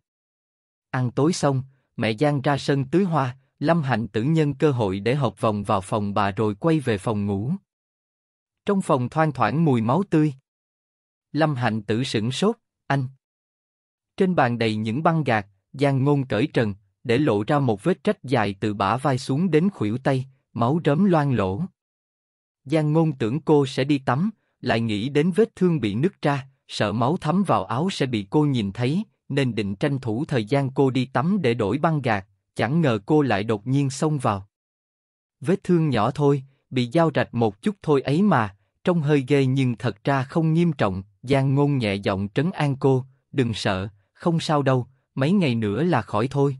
Ăn tối xong, mẹ Giang ra sân tưới hoa, Lâm Hạnh Tử nhân cơ hội để hộp vòng vào phòng bà rồi quay về phòng ngủ. Trong phòng thoang thoảng mùi máu tươi. Lâm Hạnh Tử sửng sốt, anh. Trên bàn đầy những băng gạc, Giang Ngôn cởi trần, để lộ ra một vết rách dài từ bả vai xuống đến khuỷu tay, máu rớm loang lổ. Giang Ngôn tưởng cô sẽ đi tắm, lại nghĩ đến vết thương bị nứt ra, sợ máu thấm vào áo sẽ bị cô nhìn thấy, nên định tranh thủ thời gian cô đi tắm để đổi băng gạc, chẳng ngờ cô lại đột nhiên xông vào. Vết thương nhỏ thôi, bị dao rạch một chút thôi ấy mà, trông hơi ghê nhưng thật ra không nghiêm trọng. Giang Ngôn nhẹ giọng trấn an cô, đừng sợ, không sao đâu, mấy ngày nữa là khỏi thôi.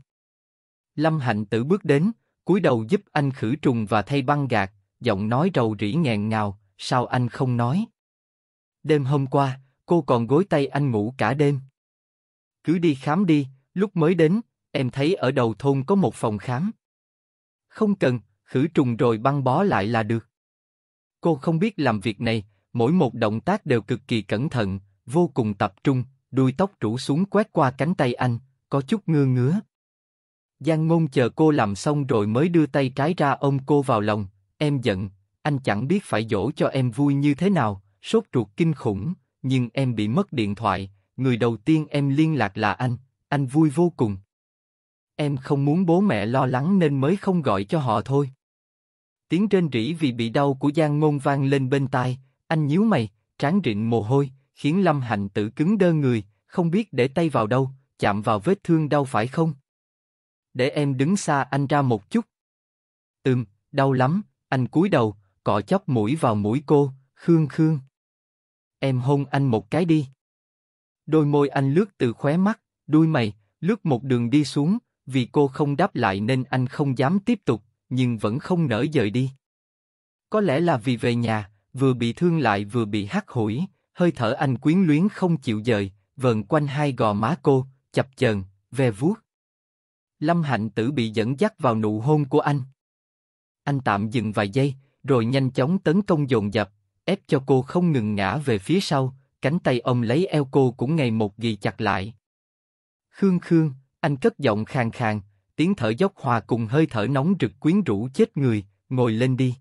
Lâm Hạnh Tử bước đến, cúi đầu giúp anh khử trùng và thay băng gạc, giọng nói rầu rĩ nghẹn ngào, sao anh không nói? Đêm hôm qua, cô còn gối tay anh ngủ cả đêm. Cứ đi khám đi, lúc mới đến, em thấy ở đầu thôn có một phòng khám. Không cần, khử trùng rồi băng bó lại là được. Cô không biết làm việc này, mỗi một động tác đều cực kỳ cẩn thận, vô cùng tập trung, đuôi tóc rủ xuống quét qua cánh tay anh, có chút ngứa ngứa. Giang Ngôn chờ cô làm xong rồi mới đưa tay trái ra ôm cô vào lòng, em giận, anh chẳng biết phải dỗ cho em vui như thế nào, sốt ruột kinh khủng, nhưng em bị mất điện thoại, người đầu tiên em liên lạc là anh, anh vui vô cùng. Em không muốn bố mẹ lo lắng nên mới không gọi cho họ thôi. Tiếng rên rỉ vì bị đau của Giang Ngôn vang lên bên tai, anh nhíu mày, trán rịn mồ hôi, khiến Lâm Hạnh Tử cứng đơ người, không biết để tay vào đâu, chạm vào vết thương đau phải không? Để em đứng xa anh ra một chút. Ừm, đau lắm, anh cúi đầu, cọ chóp mũi vào mũi cô, khương khương. Em hôn anh một cái đi. Đôi môi anh lướt từ khóe mắt, đuôi mày, lướt một đường đi xuống, vì cô không đáp lại nên anh không dám tiếp tục, nhưng vẫn không nỡ dời đi. Có lẽ là vì về nhà, vừa bị thương lại vừa bị hắt hủi, hơi thở anh quyến luyến không chịu dời, vờn quanh hai gò má cô, chập chờn, ve vuốt. Lâm Hạnh Tử bị dẫn dắt vào nụ hôn của anh. Anh tạm dừng vài giây, rồi nhanh chóng tấn công dồn dập, ép cho cô không ngừng ngã về phía sau, cánh tay ôm lấy eo cô cũng ngày một ghì chặt lại. Khương khương, anh cất giọng khàn khàn, tiếng thở dốc hòa cùng hơi thở nóng rực quyến rũ chết người, ngồi lên đi.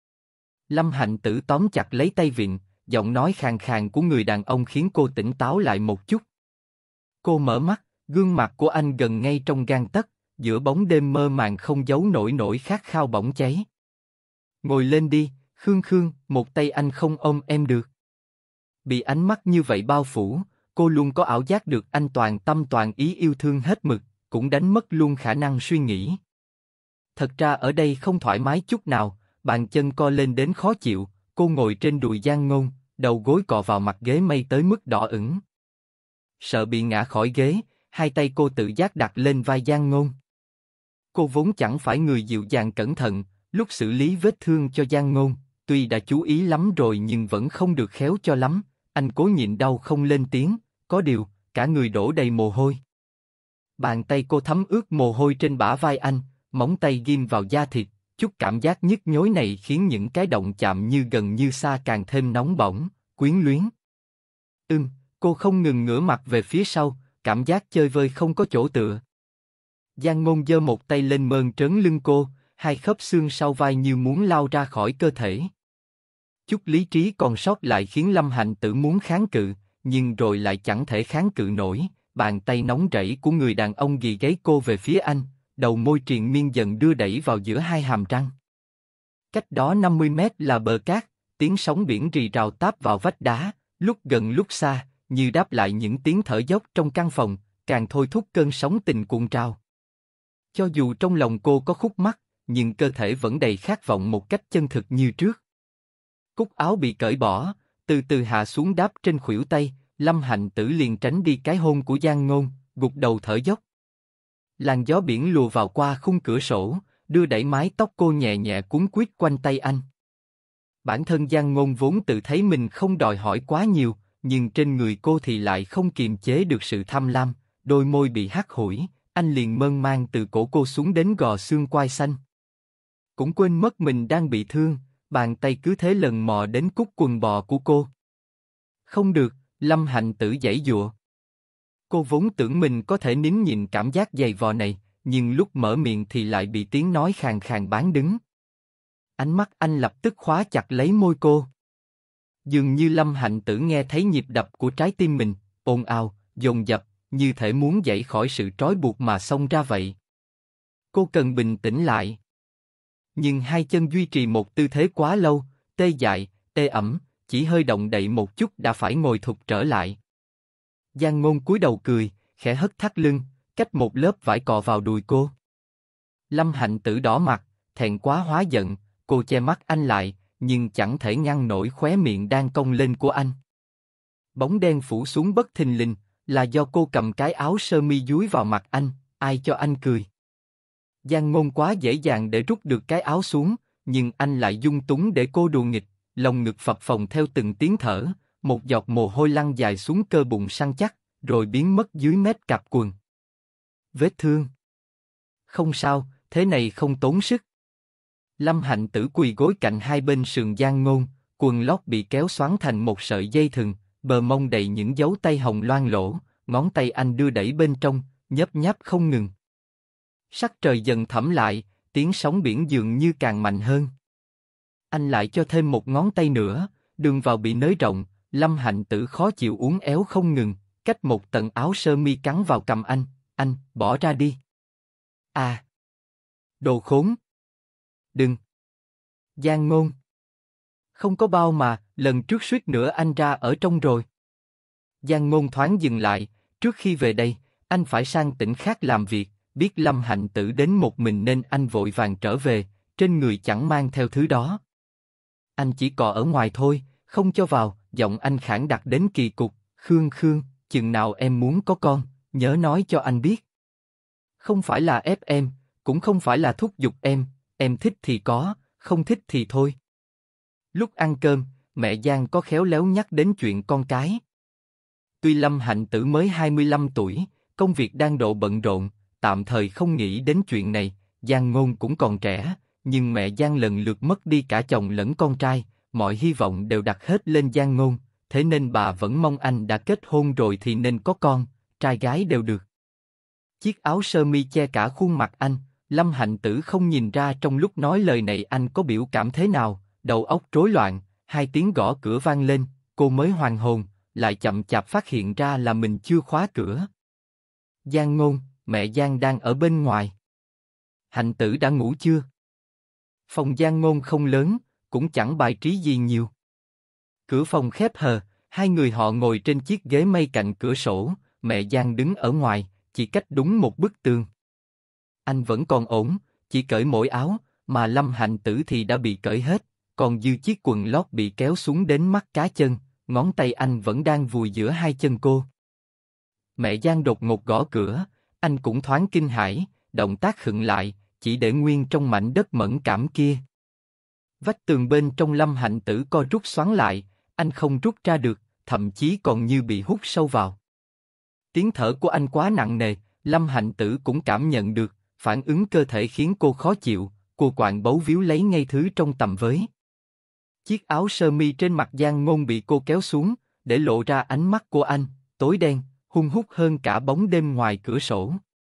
Lâm Hạnh Tử tóm chặt lấy tay vịn, giọng nói khàn khàn của người đàn ông khiến cô tỉnh táo lại một chút. Cô mở mắt, gương mặt của anh gần ngay trong gang tấc, giữa bóng đêm mơ màng không giấu nổi nỗi khát khao bỏng cháy. Ngồi lên đi, Khương Khương, một tay anh không ôm em được. Bị ánh mắt như vậy bao phủ, cô luôn có ảo giác được anh toàn tâm toàn ý yêu thương hết mực, cũng đánh mất luôn khả năng suy nghĩ. Thật ra ở đây không thoải mái chút nào, bàn chân co lên đến khó chịu, cô ngồi trên đùi Giang Ngôn, đầu gối cọ vào mặt ghế mây tới mức đỏ ửng. Sợ bị ngã khỏi ghế, hai tay cô tự giác đặt lên vai Giang Ngôn. Cô vốn chẳng phải người dịu dàng cẩn thận, lúc xử lý vết thương cho Giang Ngôn, tuy đã chú ý lắm rồi nhưng vẫn không được khéo cho lắm, anh cố nhịn đau không lên tiếng, có điều, cả người đổ đầy mồ hôi. Bàn tay cô thấm ướt mồ hôi trên bả vai anh, móng tay ghim vào da thịt, chút cảm giác nhức nhối này khiến những cái động chạm như gần như xa càng thêm nóng bỏng, quyến luyến. Ừm, cô không ngừng ngửa mặt về phía sau, cảm giác chơi vơi không có chỗ tựa. Giang Ngôn giơ một tay lên mơn trớn lưng cô, hai khớp xương sau vai như muốn lao ra khỏi cơ thể. Chút lý trí còn sót lại khiến Lâm Hạnh Tử muốn kháng cự, nhưng rồi lại chẳng thể kháng cự nổi. Bàn tay nóng rẫy của người đàn ông ghì gáy cô về phía anh, đầu môi triền miên dần đưa đẩy vào giữa hai hàm răng. Cách đó năm mươi mét là bờ cát, tiếng sóng biển rì rào táp vào vách đá, lúc gần lúc xa, như đáp lại những tiếng thở dốc trong căn phòng, càng thôi thúc cơn sóng tình cuộn trào. Cho dù trong lòng cô có khúc mắc, nhưng cơ thể vẫn đầy khát vọng một cách chân thực như trước. Cúc áo bị cởi bỏ, từ từ hạ xuống đáp trên khuỷu tay, Lâm Hạnh Tử liền tránh đi cái hôn của Giang Ngôn, gục đầu thở dốc. Làn gió biển lùa vào qua khung cửa sổ, đưa đẩy mái tóc cô nhẹ nhẹ cuốn quýt quanh tay anh. Bản thân Giang Ngôn vốn tự thấy mình không đòi hỏi quá nhiều, nhưng trên người cô thì lại không kiềm chế được sự tham lam, đôi môi bị hắt hủi, anh liền mơn man từ cổ cô xuống đến gò xương quai xanh. Cũng quên mất mình đang bị thương, bàn tay cứ thế lần mò đến cúc quần bò của cô. Không được, Lâm Hạnh Tử giãy giụa. Cô vốn tưởng mình có thể nín nhịn cảm giác dày vò này, nhưng lúc mở miệng thì lại bị tiếng nói khàn khàn bán đứng. Ánh mắt anh lập tức khóa chặt lấy môi cô. Dường như Lâm Hạnh Tử nghe thấy nhịp đập của trái tim mình, ồn ào, dồn dập, như thể muốn dậy khỏi sự trói buộc mà xông ra vậy. Cô cần bình tĩnh lại. Nhưng hai chân duy trì một tư thế quá lâu, tê dại, tê ẩm, chỉ hơi động đậy một chút đã phải ngồi thụt trở lại. Giang Ngôn cúi đầu cười, khẽ hất thắt lưng, cách một lớp vải cọ vào đùi cô. Lâm Hạnh Tử đỏ mặt, thẹn quá hóa giận, cô che mắt anh lại, nhưng chẳng thể ngăn nổi khóe miệng đang cong lên của anh. Bóng đen phủ xuống bất thình lình, là do cô cầm cái áo sơ mi dúi vào mặt anh, ai cho anh cười. Giang Ngôn quá dễ dàng để rút được cái áo xuống, nhưng anh lại dung túng để cô đùa nghịch, lòng ngực phập phồng theo từng tiếng thở, một giọt mồ hôi lăn dài xuống cơ bụng săn chắc, rồi biến mất dưới mép cạp quần. Vết thương? Không sao, thế này không tốn sức. Lâm Hạnh Tử quỳ gối cạnh hai bên sườn Giang Ngôn, quần lót bị kéo xoắn thành một sợi dây thừng, bờ mông đầy những dấu tay hồng loang lổ, ngón tay anh đưa đẩy bên trong, nhấp nháp không ngừng. Sắc trời dần thẫm lại, tiếng sóng biển dường như càng mạnh hơn. Anh lại cho thêm một ngón tay nữa, đường vào bị nới rộng, Lâm Hạnh Tử khó chịu uốn éo không ngừng, cách một tầng áo sơ mi cắn vào cằm anh, anh, bỏ ra đi. À! Đồ khốn! Đừng! Giang Ngôn! Không có bao mà, lần trước suýt nữa anh ra ở trong rồi. Giang Ngôn thoáng dừng lại, trước khi về đây, anh phải sang tỉnh khác làm việc, biết Lâm Hạnh Tử đến một mình nên anh vội vàng trở về, trên người chẳng mang theo thứ đó. Anh chỉ cò ở ngoài thôi, không cho vào, giọng anh khản đặc đến kỳ cục, Khương Khương, chừng nào em muốn có con, nhớ nói cho anh biết. Không phải là ép em, cũng không phải là thúc giục em, em thích thì có, không thích thì thôi. Lúc ăn cơm, mẹ Giang có khéo léo nhắc đến chuyện con cái. Tuy Lâm Hạnh Tử mới hai mươi lăm tuổi, công việc đang độ bận rộn, tạm thời không nghĩ đến chuyện này, Giang Ngôn cũng còn trẻ, nhưng mẹ Giang lần lượt mất đi cả chồng lẫn con trai, mọi hy vọng đều đặt hết lên Giang Ngôn, thế nên bà vẫn mong anh đã kết hôn rồi thì nên có con, trai gái đều được. Chiếc áo sơ mi che cả khuôn mặt anh, Lâm Hạnh Tử không nhìn ra trong lúc nói lời này anh có biểu cảm thế nào, đầu óc rối loạn, hai tiếng gõ cửa vang lên, cô mới hoàn hồn, lại chậm chạp phát hiện ra là mình chưa khóa cửa. Giang Ngôn, mẹ Giang đang ở bên ngoài. Hạnh Tử đã ngủ chưa? Phòng Giang Ngôn không lớn, cũng chẳng bài trí gì nhiều. Cửa phòng khép hờ, hai người họ ngồi trên chiếc ghế mây cạnh cửa sổ, mẹ Giang đứng ở ngoài, chỉ cách đúng một bức tường. Anh vẫn còn ổn, chỉ cởi mỗi áo, mà Lâm Hạnh Tử thì đã bị cởi hết, còn dư chiếc quần lót bị kéo xuống đến mắt cá chân, ngón tay anh vẫn đang vùi giữa hai chân cô. Mẹ Giang đột ngột gõ cửa, anh cũng thoáng kinh hãi, động tác khựng lại, chỉ để nguyên trong mảnh đất mẫn cảm kia. Vách tường bên trong Lâm Hạnh Tử co rút xoắn lại, anh không rút ra được, thậm chí còn như bị hút sâu vào. Tiếng thở của anh quá nặng nề, Lâm Hạnh Tử cũng cảm nhận được, phản ứng cơ thể khiến cô khó chịu, cô quạng bấu víu lấy ngay thứ trong tầm với. Chiếc áo sơ mi trên mặt Giang Ngôn bị cô kéo xuống, để lộ ra ánh mắt của anh, tối đen, hun hút hơn cả bóng đêm ngoài cửa sổ.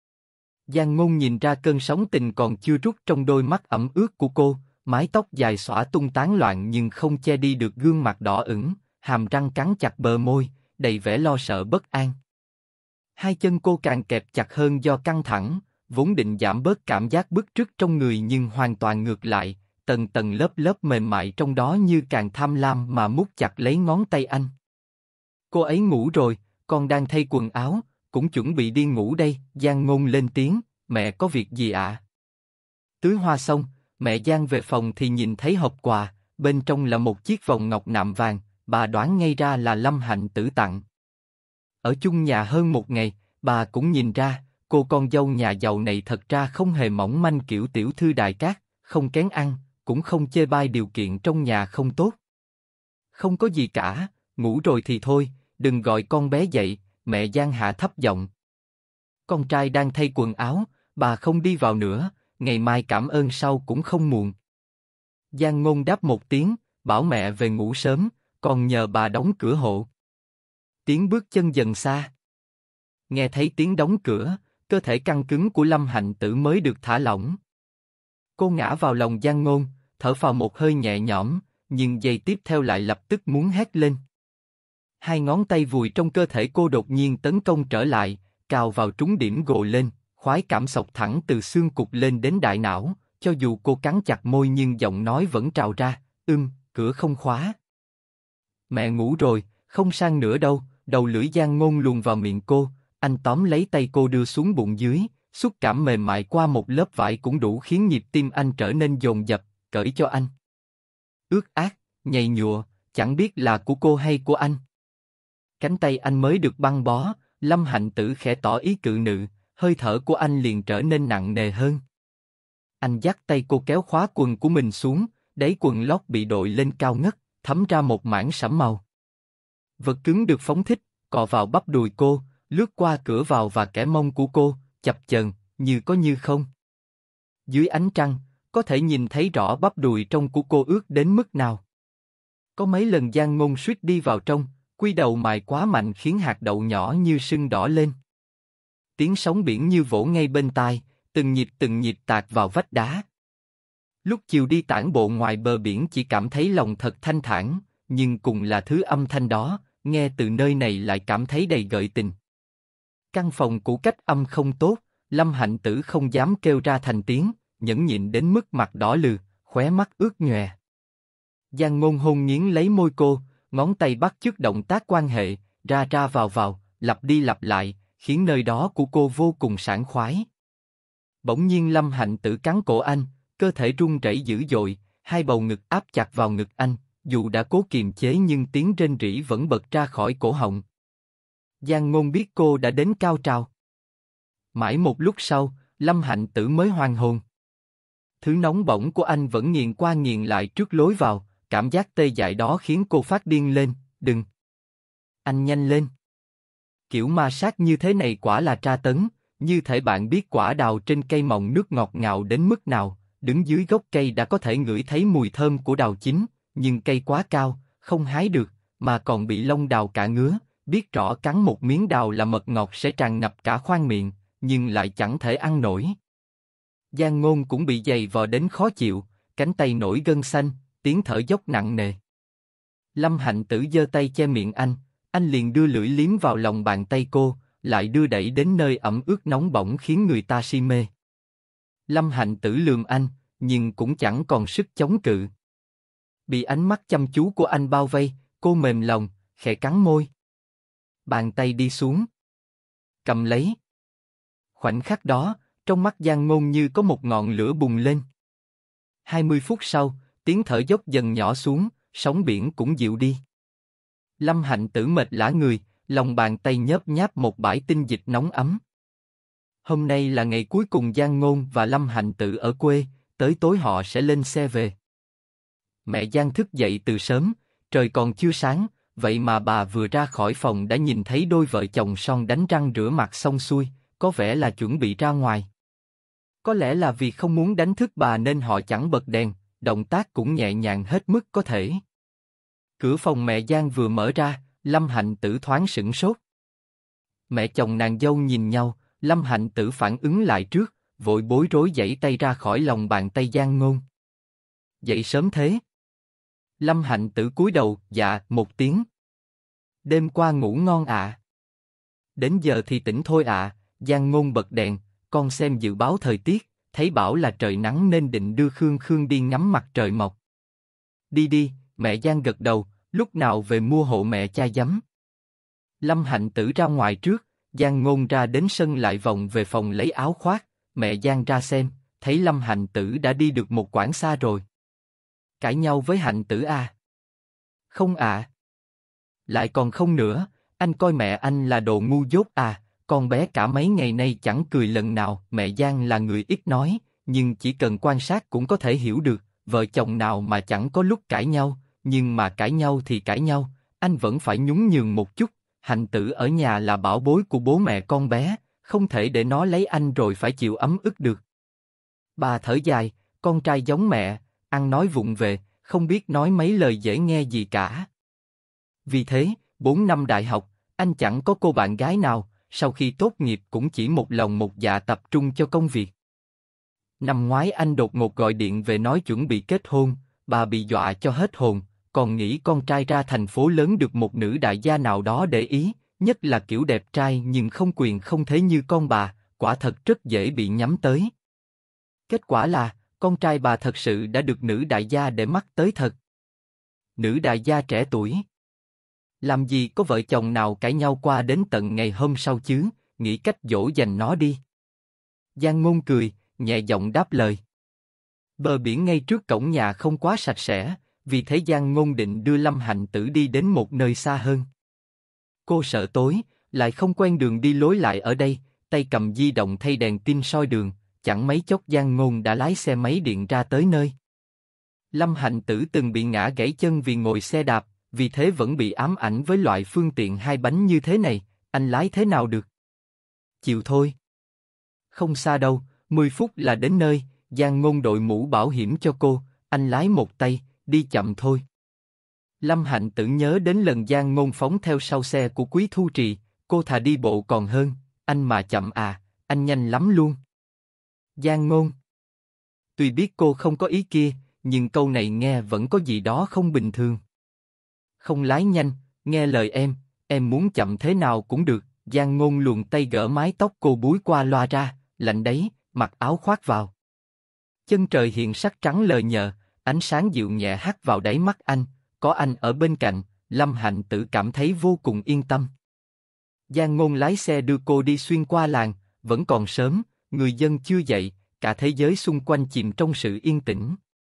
Giang Ngôn nhìn ra cơn sóng tình còn chưa rút trong đôi mắt ẩm ướt của cô, mái tóc dài xõa tung tán loạn nhưng không che đi được gương mặt đỏ ửng, hàm răng cắn chặt bờ môi, đầy vẻ lo sợ bất an. Hai chân cô càng kẹp chặt hơn do căng thẳng, vốn định giảm bớt cảm giác bứt rứt trong người nhưng hoàn toàn ngược lại, tầng tầng lớp lớp mềm mại trong đó như càng tham lam mà mút chặt lấy ngón tay anh. Cô ấy ngủ rồi, con đang thay quần áo, cũng chuẩn bị đi ngủ đây. Giang Ngôn lên tiếng, mẹ có việc gì ạ? À? Tưới hoa xong, mẹ Giang về phòng thì nhìn thấy hộp quà, Bên trong là một chiếc vòng ngọc nạm vàng, bà đoán ngay ra là Lâm Hạnh Tử tặng. Ở chung nhà hơn một ngày, bà cũng nhìn ra, cô con dâu nhà giàu này thật ra không hề mỏng manh kiểu tiểu thư đại cát, không kén ăn, cũng không chê bai điều kiện trong nhà không tốt. Không có gì cả, ngủ rồi thì thôi, đừng gọi con bé dậy, mẹ Giang hạ thấp giọng. Con trai đang thay quần áo, bà không đi vào nữa, ngày mai cảm ơn sau cũng không muộn. Giang Ngôn đáp một tiếng, bảo mẹ về ngủ sớm, còn nhờ bà đóng cửa hộ. Tiếng bước chân dần xa. Nghe thấy tiếng đóng cửa, cơ thể căng cứng của Lâm Hạnh Tử mới được thả lỏng. Cô ngã vào lòng Giang Ngôn, thở phào một hơi nhẹ nhõm, nhưng giây tiếp theo lại lập tức muốn hét lên. Hai ngón tay vùi trong cơ thể cô đột nhiên tấn công trở lại, cào vào trúng điểm gồ lên, khoái cảm xộc thẳng từ xương cụt lên đến đại não, cho dù cô cắn chặt môi nhưng giọng nói vẫn trào ra, ưm, cửa không khóa. Mẹ ngủ rồi, không sang nữa đâu, đầu lưỡi Giang Ngôn luồn vào miệng cô, anh tóm lấy tay cô đưa xuống bụng dưới, xúc cảm mềm mại qua một lớp vải cũng đủ khiến nhịp tim anh trở nên dồn dập, cởi cho anh. Ướt át, nhầy nhụa, chẳng biết là của cô hay của anh. Cánh tay anh mới được băng bó, Lâm Hạnh Tử khẽ tỏ ý cự nữ, hơi thở của anh liền trở nên nặng nề hơn. Anh dắt tay cô kéo khóa quần của mình xuống, đáy quần lót bị đội lên cao ngất, thấm ra một mảng sẫm màu. Vật cứng được phóng thích, cọ vào bắp đùi cô, lướt qua cửa vào và kẻ mông của cô, chập chờn, như có như không. Dưới ánh trăng, có thể nhìn thấy rõ bắp đùi trong của cô ướt đến mức nào. Có mấy lần Giang Ngôn suýt đi vào trong, quy đầu mài quá mạnh khiến hạt đậu nhỏ như sưng đỏ lên. Tiếng sóng biển như vỗ ngay bên tai, từng nhịp từng nhịp tạt vào vách đá. Lúc chiều đi tản bộ ngoài bờ biển chỉ cảm thấy lòng thật thanh thản, nhưng cùng là thứ âm thanh đó, nghe từ nơi này lại cảm thấy đầy gợi tình. Căn phòng cũ cách âm không tốt, Lâm Hạnh Tử không dám kêu ra thành tiếng, nhẫn nhịn đến mức mặt đỏ lừ, khóe mắt ướt nhòe. Giang Ngôn hôn nghiến lấy môi cô, ngón tay bắt chước động tác quan hệ, ra ra vào vào, lặp đi lặp lại, khiến nơi đó của cô vô cùng sảng khoái. Bỗng nhiên Lâm Hạnh Tử cắn cổ anh, cơ thể run rẩy dữ dội, hai bầu ngực áp chặt vào ngực anh, dù đã cố kiềm chế nhưng tiếng rên rỉ vẫn bật ra khỏi cổ họng. Giang Ngôn biết cô đã đến cao trào. Mãi một lúc sau, Lâm Hạnh Tử mới hoàn hồn. Thứ nóng bỏng của anh vẫn nghiền qua nghiền lại trước lối vào, cảm giác tê dại đó khiến cô phát điên lên, đừng. Anh nhanh lên. Kiểu ma sát như thế này quả là tra tấn, như thể bạn biết quả đào trên cây mọng nước ngọt ngào đến mức nào, đứng dưới gốc cây đã có thể ngửi thấy mùi thơm của đào chín, nhưng cây quá cao, không hái được, mà còn bị lông đào cả ngứa, biết rõ cắn một miếng đào là mật ngọt sẽ tràn ngập cả khoang miệng, nhưng lại chẳng thể ăn nổi. Giang Ngôn cũng bị giày vò đến khó chịu, cánh tay nổi gân xanh, tiếng thở dốc nặng nề. Lâm Hạnh Tử giơ tay che miệng anh, anh liền đưa lưỡi liếm vào lòng bàn tay cô, lại đưa đẩy đến nơi ẩm ướt nóng bỏng khiến người ta si mê. Lâm Hạnh Tử lườm anh, nhưng cũng chẳng còn sức chống cự. Bị ánh mắt chăm chú của anh bao vây, cô mềm lòng, khẽ cắn môi. Bàn tay đi xuống, cầm lấy. Khoảnh khắc đó, trong mắt Giang Ngôn như có một ngọn lửa bùng lên. Hai mươi phút sau, tiếng thở dốc dần nhỏ xuống, sóng biển cũng dịu đi. Lâm Hạnh Tử mệt lả người, lòng bàn tay nhớp nháp một bãi tinh dịch nóng ấm. Hôm nay là ngày cuối cùng Giang Ngôn và Lâm Hạnh Tử ở quê, tới tối họ sẽ lên xe về. Mẹ Giang thức dậy từ sớm, trời còn chưa sáng, vậy mà bà vừa ra khỏi phòng đã nhìn thấy đôi vợ chồng son đánh răng rửa mặt xong xuôi, có vẻ là chuẩn bị ra ngoài. Có lẽ là vì không muốn đánh thức bà nên họ chẳng bật đèn, động tác cũng nhẹ nhàng hết mức có thể. Cửa phòng mẹ Giang vừa mở ra, Lâm Hạnh Tử thoáng sửng sốt. Mẹ chồng nàng dâu nhìn nhau, Lâm Hạnh Tử phản ứng lại trước, vội bối rối giãy tay ra khỏi lòng bàn tay Giang Ngôn. Dậy sớm thế? Lâm Hạnh Tử cúi đầu, dạ, một tiếng. Đêm qua ngủ ngon ạ. À? Đến giờ thì tỉnh thôi ạ. À. Giang Ngôn bật đèn, con xem dự báo thời tiết, thấy bảo là trời nắng nên định đưa Khương Khương đi ngắm mặt trời mọc. Đi đi, mẹ Giang gật đầu, lúc nào về mua hộ mẹ chai giấm. Lâm Hạnh Tử ra ngoài trước, Giang Ngôn ra đến sân lại vòng về phòng lấy áo khoác, mẹ Giang ra xem, thấy Lâm Hạnh Tử đã đi được một quãng xa rồi. Cãi nhau với Hạnh Tử à? Không ạ. À. Lại còn không nữa, anh coi mẹ anh là đồ ngu dốt à, con bé cả mấy ngày nay chẳng cười lần nào. Mẹ Giang là người ít nói, nhưng chỉ cần quan sát cũng có thể hiểu được, vợ chồng nào mà chẳng có lúc cãi nhau, nhưng mà cãi nhau thì cãi nhau, anh vẫn phải nhún nhường một chút. Hạnh Tử ở nhà là bảo bối của bố mẹ con bé, không thể để nó lấy anh rồi phải chịu ấm ức được. Bà thở dài, con trai giống mẹ, ăn nói vụng về, không biết nói mấy lời dễ nghe gì cả. Vì thế, bốn năm đại học, anh chẳng có cô bạn gái nào, sau khi tốt nghiệp cũng chỉ một lòng một dạ tập trung cho công việc. Năm ngoái anh đột ngột gọi điện về nói chuẩn bị kết hôn, bà bị dọa cho hết hồn, còn nghĩ con trai ra thành phố lớn được một nữ đại gia nào đó để ý, nhất là kiểu đẹp trai nhưng không quyền không thế như con bà, quả thật rất dễ bị nhắm tới. Kết quả là, con trai bà thật sự đã được nữ đại gia để mắt tới thật. Nữ đại gia trẻ tuổi. Làm gì có vợ chồng nào cãi nhau qua đến tận ngày hôm sau chứ, nghĩ cách dỗ dành nó đi. Giang Ngôn cười, nhẹ giọng đáp lời. Bờ biển ngay trước cổng nhà không quá sạch sẽ, vì thế Giang Ngôn định đưa Lâm Hạnh Tử đi đến một nơi xa hơn. Cô sợ tối, lại không quen đường đi lối lại ở đây, tay cầm di động thay đèn pin soi đường, chẳng mấy chốc Giang Ngôn đã lái xe máy điện ra tới nơi. Lâm Hạnh Tử từng bị ngã gãy chân vì ngồi xe đạp, vì thế vẫn bị ám ảnh với loại phương tiện hai bánh như thế này, anh lái thế nào được? Chịu thôi. Không xa đâu, mười phút là đến nơi, Giang Ngôn đội mũ bảo hiểm cho cô, anh lái một tay, đi chậm thôi. Lâm Hạnh Tử nhớ đến lần Giang Ngôn phóng theo sau xe của Quý Thu Trì, cô thà đi bộ còn hơn, anh mà chậm à, anh nhanh lắm luôn. Giang Ngôn. Tuy biết cô không có ý kia, nhưng câu này nghe vẫn có gì đó không bình thường. Không lái nhanh, nghe lời em, em muốn chậm thế nào cũng được. Giang Ngôn luồn tay gỡ mái tóc cô búi qua loa ra, lạnh đấy, mặc áo khoác vào. Chân trời hiện sắc trắng lờ nhờ, ánh sáng dịu nhẹ hắt vào đáy mắt anh, có anh ở bên cạnh, Lâm Hạnh Tử cảm thấy vô cùng yên tâm. Giang Ngôn lái xe đưa cô đi xuyên qua làng, vẫn còn sớm, người dân chưa dậy, cả thế giới xung quanh chìm trong sự yên tĩnh.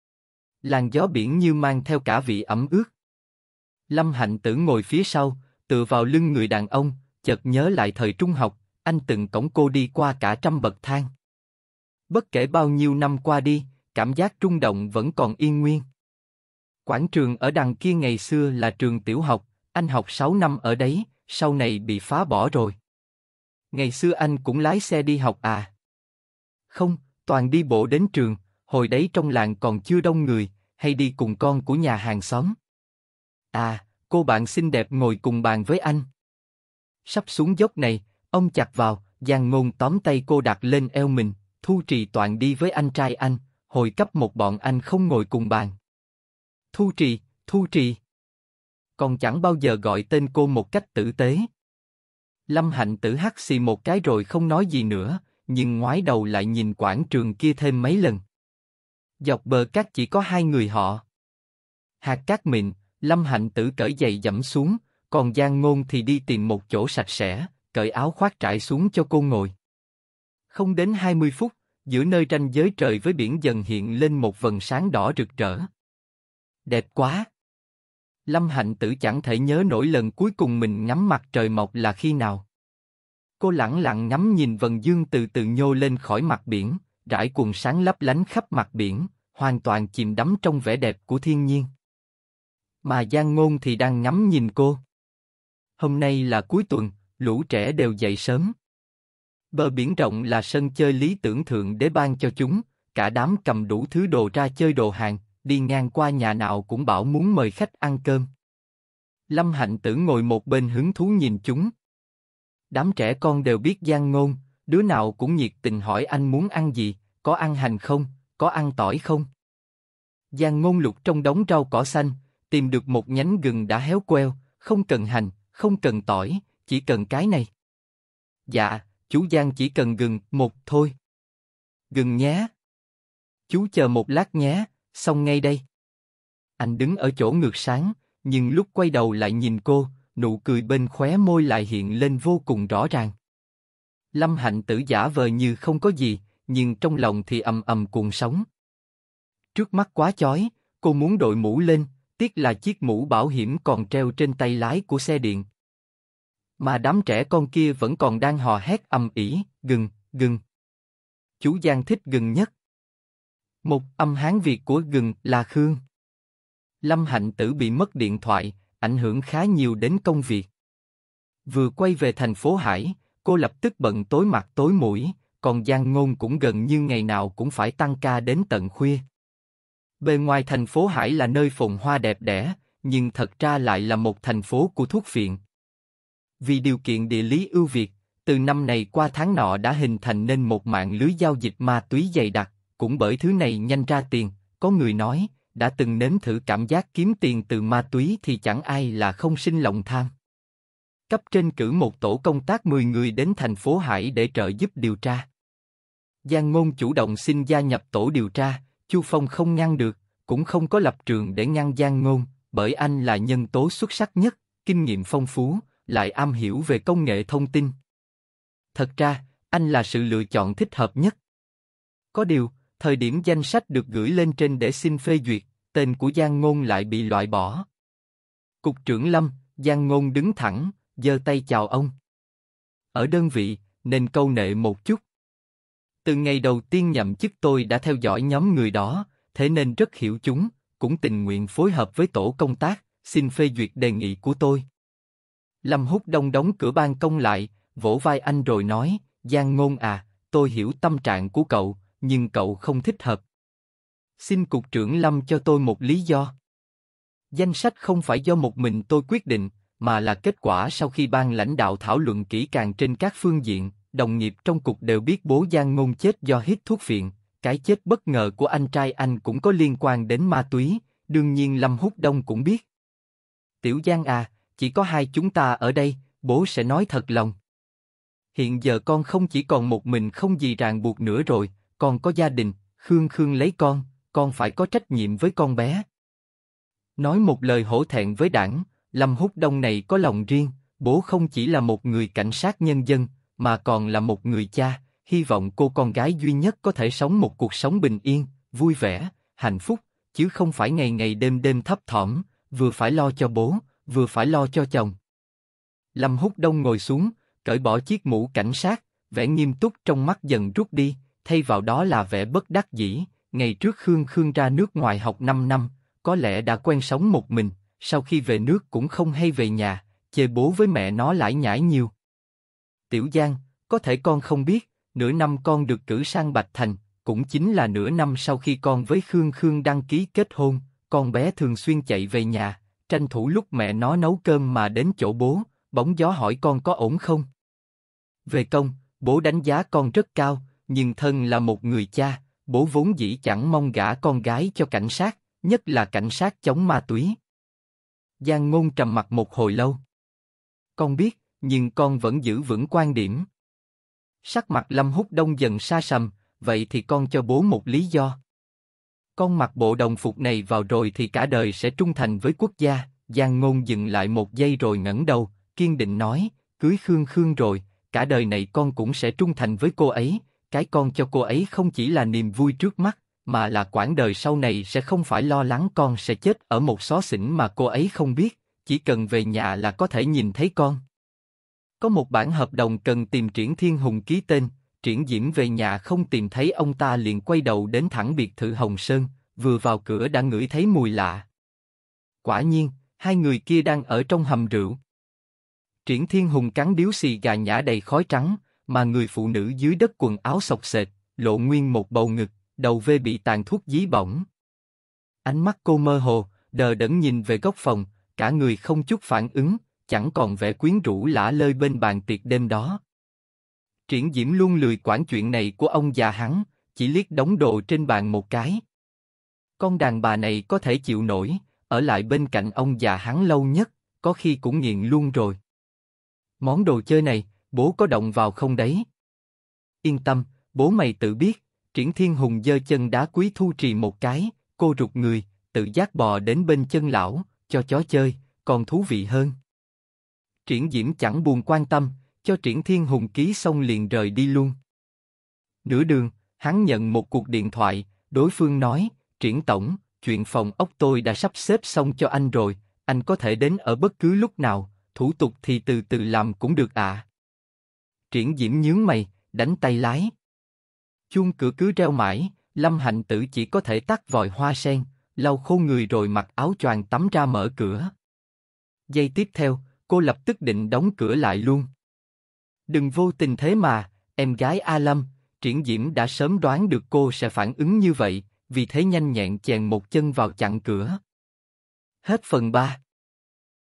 Làn gió biển như mang theo cả vị ẩm ướt. Lâm Hạnh Tử ngồi phía sau, tựa vào lưng người đàn ông, chợt nhớ lại thời trung học, anh từng cõng cô đi qua cả trăm bậc thang. Bất kể bao nhiêu năm qua đi, cảm giác rung động vẫn còn yên nguyên. Quảng trường ở đằng kia ngày xưa là trường tiểu học, anh học sáu năm ở đấy, sau này bị phá bỏ rồi. Ngày xưa anh cũng lái xe đi học à? Không, toàn đi bộ đến trường, hồi đấy trong làng còn chưa đông người, hay đi cùng con của nhà hàng xóm. À, cô bạn xinh đẹp ngồi cùng bàn với anh. Sắp xuống dốc này, ông chặt vào, Giang Ngôn tóm tay cô đặt lên eo mình, Thu Trì toàn đi với anh trai anh, hồi cấp một bọn anh không ngồi cùng bàn. Thu Trì, Thu Trì. Còn chẳng bao giờ gọi tên cô một cách tử tế. Lâm Hạnh Tử hắt xì một cái rồi không nói gì nữa, nhưng ngoái đầu lại nhìn quảng trường kia thêm mấy lần. Dọc bờ cát chỉ có hai người họ. Hạt cát mịn, Lâm Hạnh Tử cởi giày dẫm xuống, còn Giang Ngôn thì đi tìm một chỗ sạch sẽ, cởi áo khoác trải xuống cho cô ngồi. Không đến hai mươi phút, giữa nơi ranh giới trời với biển dần hiện lên một vầng sáng đỏ rực rỡ. Đẹp quá! Lâm Hạnh Tử chẳng thể nhớ nổi lần cuối cùng mình ngắm mặt trời mọc là khi nào. Cô lẳng lặng ngắm nhìn vầng dương từ từ nhô lên khỏi mặt biển, rải quần sáng lấp lánh khắp mặt biển, hoàn toàn chìm đắm trong vẻ đẹp của thiên nhiên. Mà Giang Ngôn thì đang ngắm nhìn cô. Hôm nay là cuối tuần, lũ trẻ đều dậy sớm. Bờ biển rộng là sân chơi lý tưởng thượng đế ban cho chúng, cả đám cầm đủ thứ đồ ra chơi đồ hàng, đi ngang qua nhà nào cũng bảo muốn mời khách ăn cơm. Lâm Hạnh Tử ngồi một bên hứng thú nhìn chúng. Đám trẻ con đều biết Giang Ngôn, đứa nào cũng nhiệt tình hỏi anh muốn ăn gì, có ăn hành không, có ăn tỏi không. Giang Ngôn lục trong đống rau cỏ xanh, tìm được một nhánh gừng đã héo queo, không cần hành, không cần tỏi, chỉ cần cái này. Dạ, chú Giang chỉ cần gừng, một thôi. Gừng nhé. Chú chờ một lát nhé, xong ngay đây. Anh đứng ở chỗ ngược sáng, nhưng lúc quay đầu lại nhìn cô, nụ cười bên khóe môi lại hiện lên vô cùng rõ ràng. Lâm Hạnh Tử giả vờ như không có gì, nhưng trong lòng thì ầm ầm cuồng sóng. Trước mắt quá chói, Cô muốn đội mũ lên, tiếc là chiếc mũ bảo hiểm còn treo trên tay lái của xe điện. Mà đám trẻ con kia vẫn còn đang hò hét ầm ĩ, gừng, gừng. Chú Giang thích gừng nhất. Một âm Hán Việt của gừng là Khương. Lâm Hạnh Tử bị mất điện thoại, ảnh hưởng khá nhiều đến công việc. Vừa quay về thành phố Hải, cô lập tức bận tối mặt tối mũi, còn Giang Ngôn cũng gần như ngày nào cũng phải tăng ca đến tận khuya. Bề ngoài thành phố Hải là nơi phồn hoa đẹp đẽ, nhưng thật ra lại là một thành phố của thuốc phiện. Vì điều kiện địa lý ưu việt, từ năm này qua tháng nọ đã hình thành nên một mạng lưới giao dịch ma túy dày đặc, cũng bởi thứ này nhanh ra tiền, có người nói, đã từng nếm thử cảm giác kiếm tiền từ ma túy thì chẳng ai là không sinh lòng tham. Cấp trên cử một tổ công tác mười người đến thành phố Hải để trợ giúp điều tra. Giang Ngôn chủ động xin gia nhập tổ điều tra, Chu Phong không ngăn được, cũng không có lập trường để ngăn Giang Ngôn, bởi anh là nhân tố xuất sắc nhất, kinh nghiệm phong phú, lại am hiểu về công nghệ thông tin. Thật ra, anh là sự lựa chọn thích hợp nhất. Có điều, thời điểm danh sách được gửi lên trên để xin phê duyệt, tên của Giang Ngôn lại bị loại bỏ. Cục trưởng Lâm, Giang Ngôn đứng thẳng, giơ tay chào ông. Ở đơn vị, nên câu nệ một chút. Từ ngày đầu tiên nhậm chức tôi đã theo dõi nhóm người đó, thế nên rất hiểu chúng, cũng tình nguyện phối hợp với tổ công tác, xin phê duyệt đề nghị của tôi. Lâm Húc Đông đóng cửa ban công lại, vỗ vai anh rồi nói, Giang Ngôn à, tôi hiểu tâm trạng của cậu, nhưng cậu không thích hợp. Xin cục trưởng Lâm cho tôi một lý do. Danh sách không phải do một mình tôi quyết định, mà là kết quả sau khi ban lãnh đạo thảo luận kỹ càng trên các phương diện. Đồng nghiệp trong cục đều biết bố Giang Ngôn chết do hít thuốc phiện, cái chết bất ngờ của anh trai anh cũng có liên quan đến ma túy, đương nhiên Lâm Húc Đông cũng biết. Tiểu Giang à, chỉ có hai chúng ta ở đây, bố sẽ nói thật lòng. Hiện giờ con không chỉ còn một mình không gì ràng buộc nữa rồi, con có gia đình, Khương Khương lấy con, con phải có trách nhiệm với con bé. Nói một lời hổ thẹn với đảng, Lâm Húc Đông này có lòng riêng, bố không chỉ là một người cảnh sát nhân dân, mà còn là một người cha, hy vọng cô con gái duy nhất có thể sống một cuộc sống bình yên, vui vẻ, hạnh phúc, chứ không phải ngày ngày đêm đêm thấp thỏm, vừa phải lo cho bố, vừa phải lo cho chồng. Lâm Húc Đông ngồi xuống, cởi bỏ chiếc mũ cảnh sát, vẻ nghiêm túc trong mắt dần rút đi, thay vào đó là vẻ bất đắc dĩ. Ngày trước Khương Khương ra nước ngoài học năm năm, có lẽ đã quen sống một mình, sau khi về nước cũng không hay về nhà, chê bố với mẹ nó lải nhải nhiều. Tiểu Giang, có thể con không biết, nửa năm con được cử sang Bạch Thành, cũng chính là nửa năm sau khi con với Khương Khương đăng ký kết hôn, con bé thường xuyên chạy về nhà, tranh thủ lúc mẹ nó nấu cơm mà đến chỗ bố, bóng gió hỏi con có ổn không. Về công, bố đánh giá con rất cao, nhưng thân là một người cha, bố vốn dĩ chẳng mong gả con gái cho cảnh sát, nhất là cảnh sát chống ma túy. Giang Ngôn trầm mặc một hồi lâu. Con biết, nhưng con vẫn giữ vững quan điểm. Sắc mặt Lâm Húc Đông dần sa sầm, vậy thì con cho bố một lý do. Con mặc bộ đồng phục này vào rồi thì cả đời sẽ trung thành với quốc gia. Giang Ngôn dừng lại một giây rồi ngẩng đầu, kiên định nói, cưới Khương Khương rồi, cả đời này con cũng sẽ trung thành với cô ấy. Cái con cho cô ấy không chỉ là niềm vui trước mắt, mà là quãng đời sau này sẽ không phải lo lắng con sẽ chết ở một xó xỉnh mà cô ấy không biết, chỉ cần về nhà là có thể nhìn thấy con. Có một bản hợp đồng cần tìm Triển Thiên Hùng ký tên, Triển Diễm về nhà không tìm thấy ông ta liền quay đầu đến thẳng biệt thự Hồng Sơn, vừa vào cửa đã ngửi thấy mùi lạ. Quả nhiên, hai người kia đang ở trong hầm rượu. Triển Thiên Hùng cắn điếu xì gà nhả đầy khói trắng, mà người phụ nữ dưới đất quần áo xộc xệch, lộ nguyên một bầu ngực, đầu vê bị tàn thuốc dí bỏng. Ánh mắt cô mơ hồ, đờ đẫn nhìn về góc phòng, cả người không chút phản ứng, chẳng còn vẻ quyến rũ lả lơi bên bàn tiệc đêm đó. Triển Diễm luôn lười quản chuyện này của ông già hắn, chỉ liếc đống đồ trên bàn một cái. Con đàn bà này có thể chịu nổi, ở lại bên cạnh ông già hắn lâu nhất, có khi cũng nghiện luôn rồi. Món đồ chơi này, bố có động vào không đấy? Yên tâm, bố mày tự biết. Triển Thiên Hùng giơ chân đá Quý Thu Trì một cái, cô rụt người, tự giác bò đến bên chân lão, cho chó chơi, còn thú vị hơn. Triển Diễm chẳng buồn quan tâm, cho Triển Thiên Hùng ký xong liền rời đi luôn. Nửa đường, hắn nhận một cuộc điện thoại, đối phương nói, Triển Tổng, chuyện phòng ốc tôi đã sắp xếp xong cho anh rồi, anh có thể đến ở bất cứ lúc nào, thủ tục thì từ từ làm cũng được ạ. À. Triển Diễm nhướng mày, đánh tay lái. Chuông cửa cứ reo mãi, Lâm Hạnh Tử chỉ có thể tắt vòi hoa sen, lau khô người rồi mặc áo choàng tắm ra mở cửa. Giây tiếp theo, cô lập tức định đóng cửa lại luôn. Đừng vô tình thế mà, em gái A Lâm, Triển Diễm đã sớm đoán được cô sẽ phản ứng như vậy, vì thế nhanh nhẹn chèn một chân vào chặn cửa. Hết phần ba.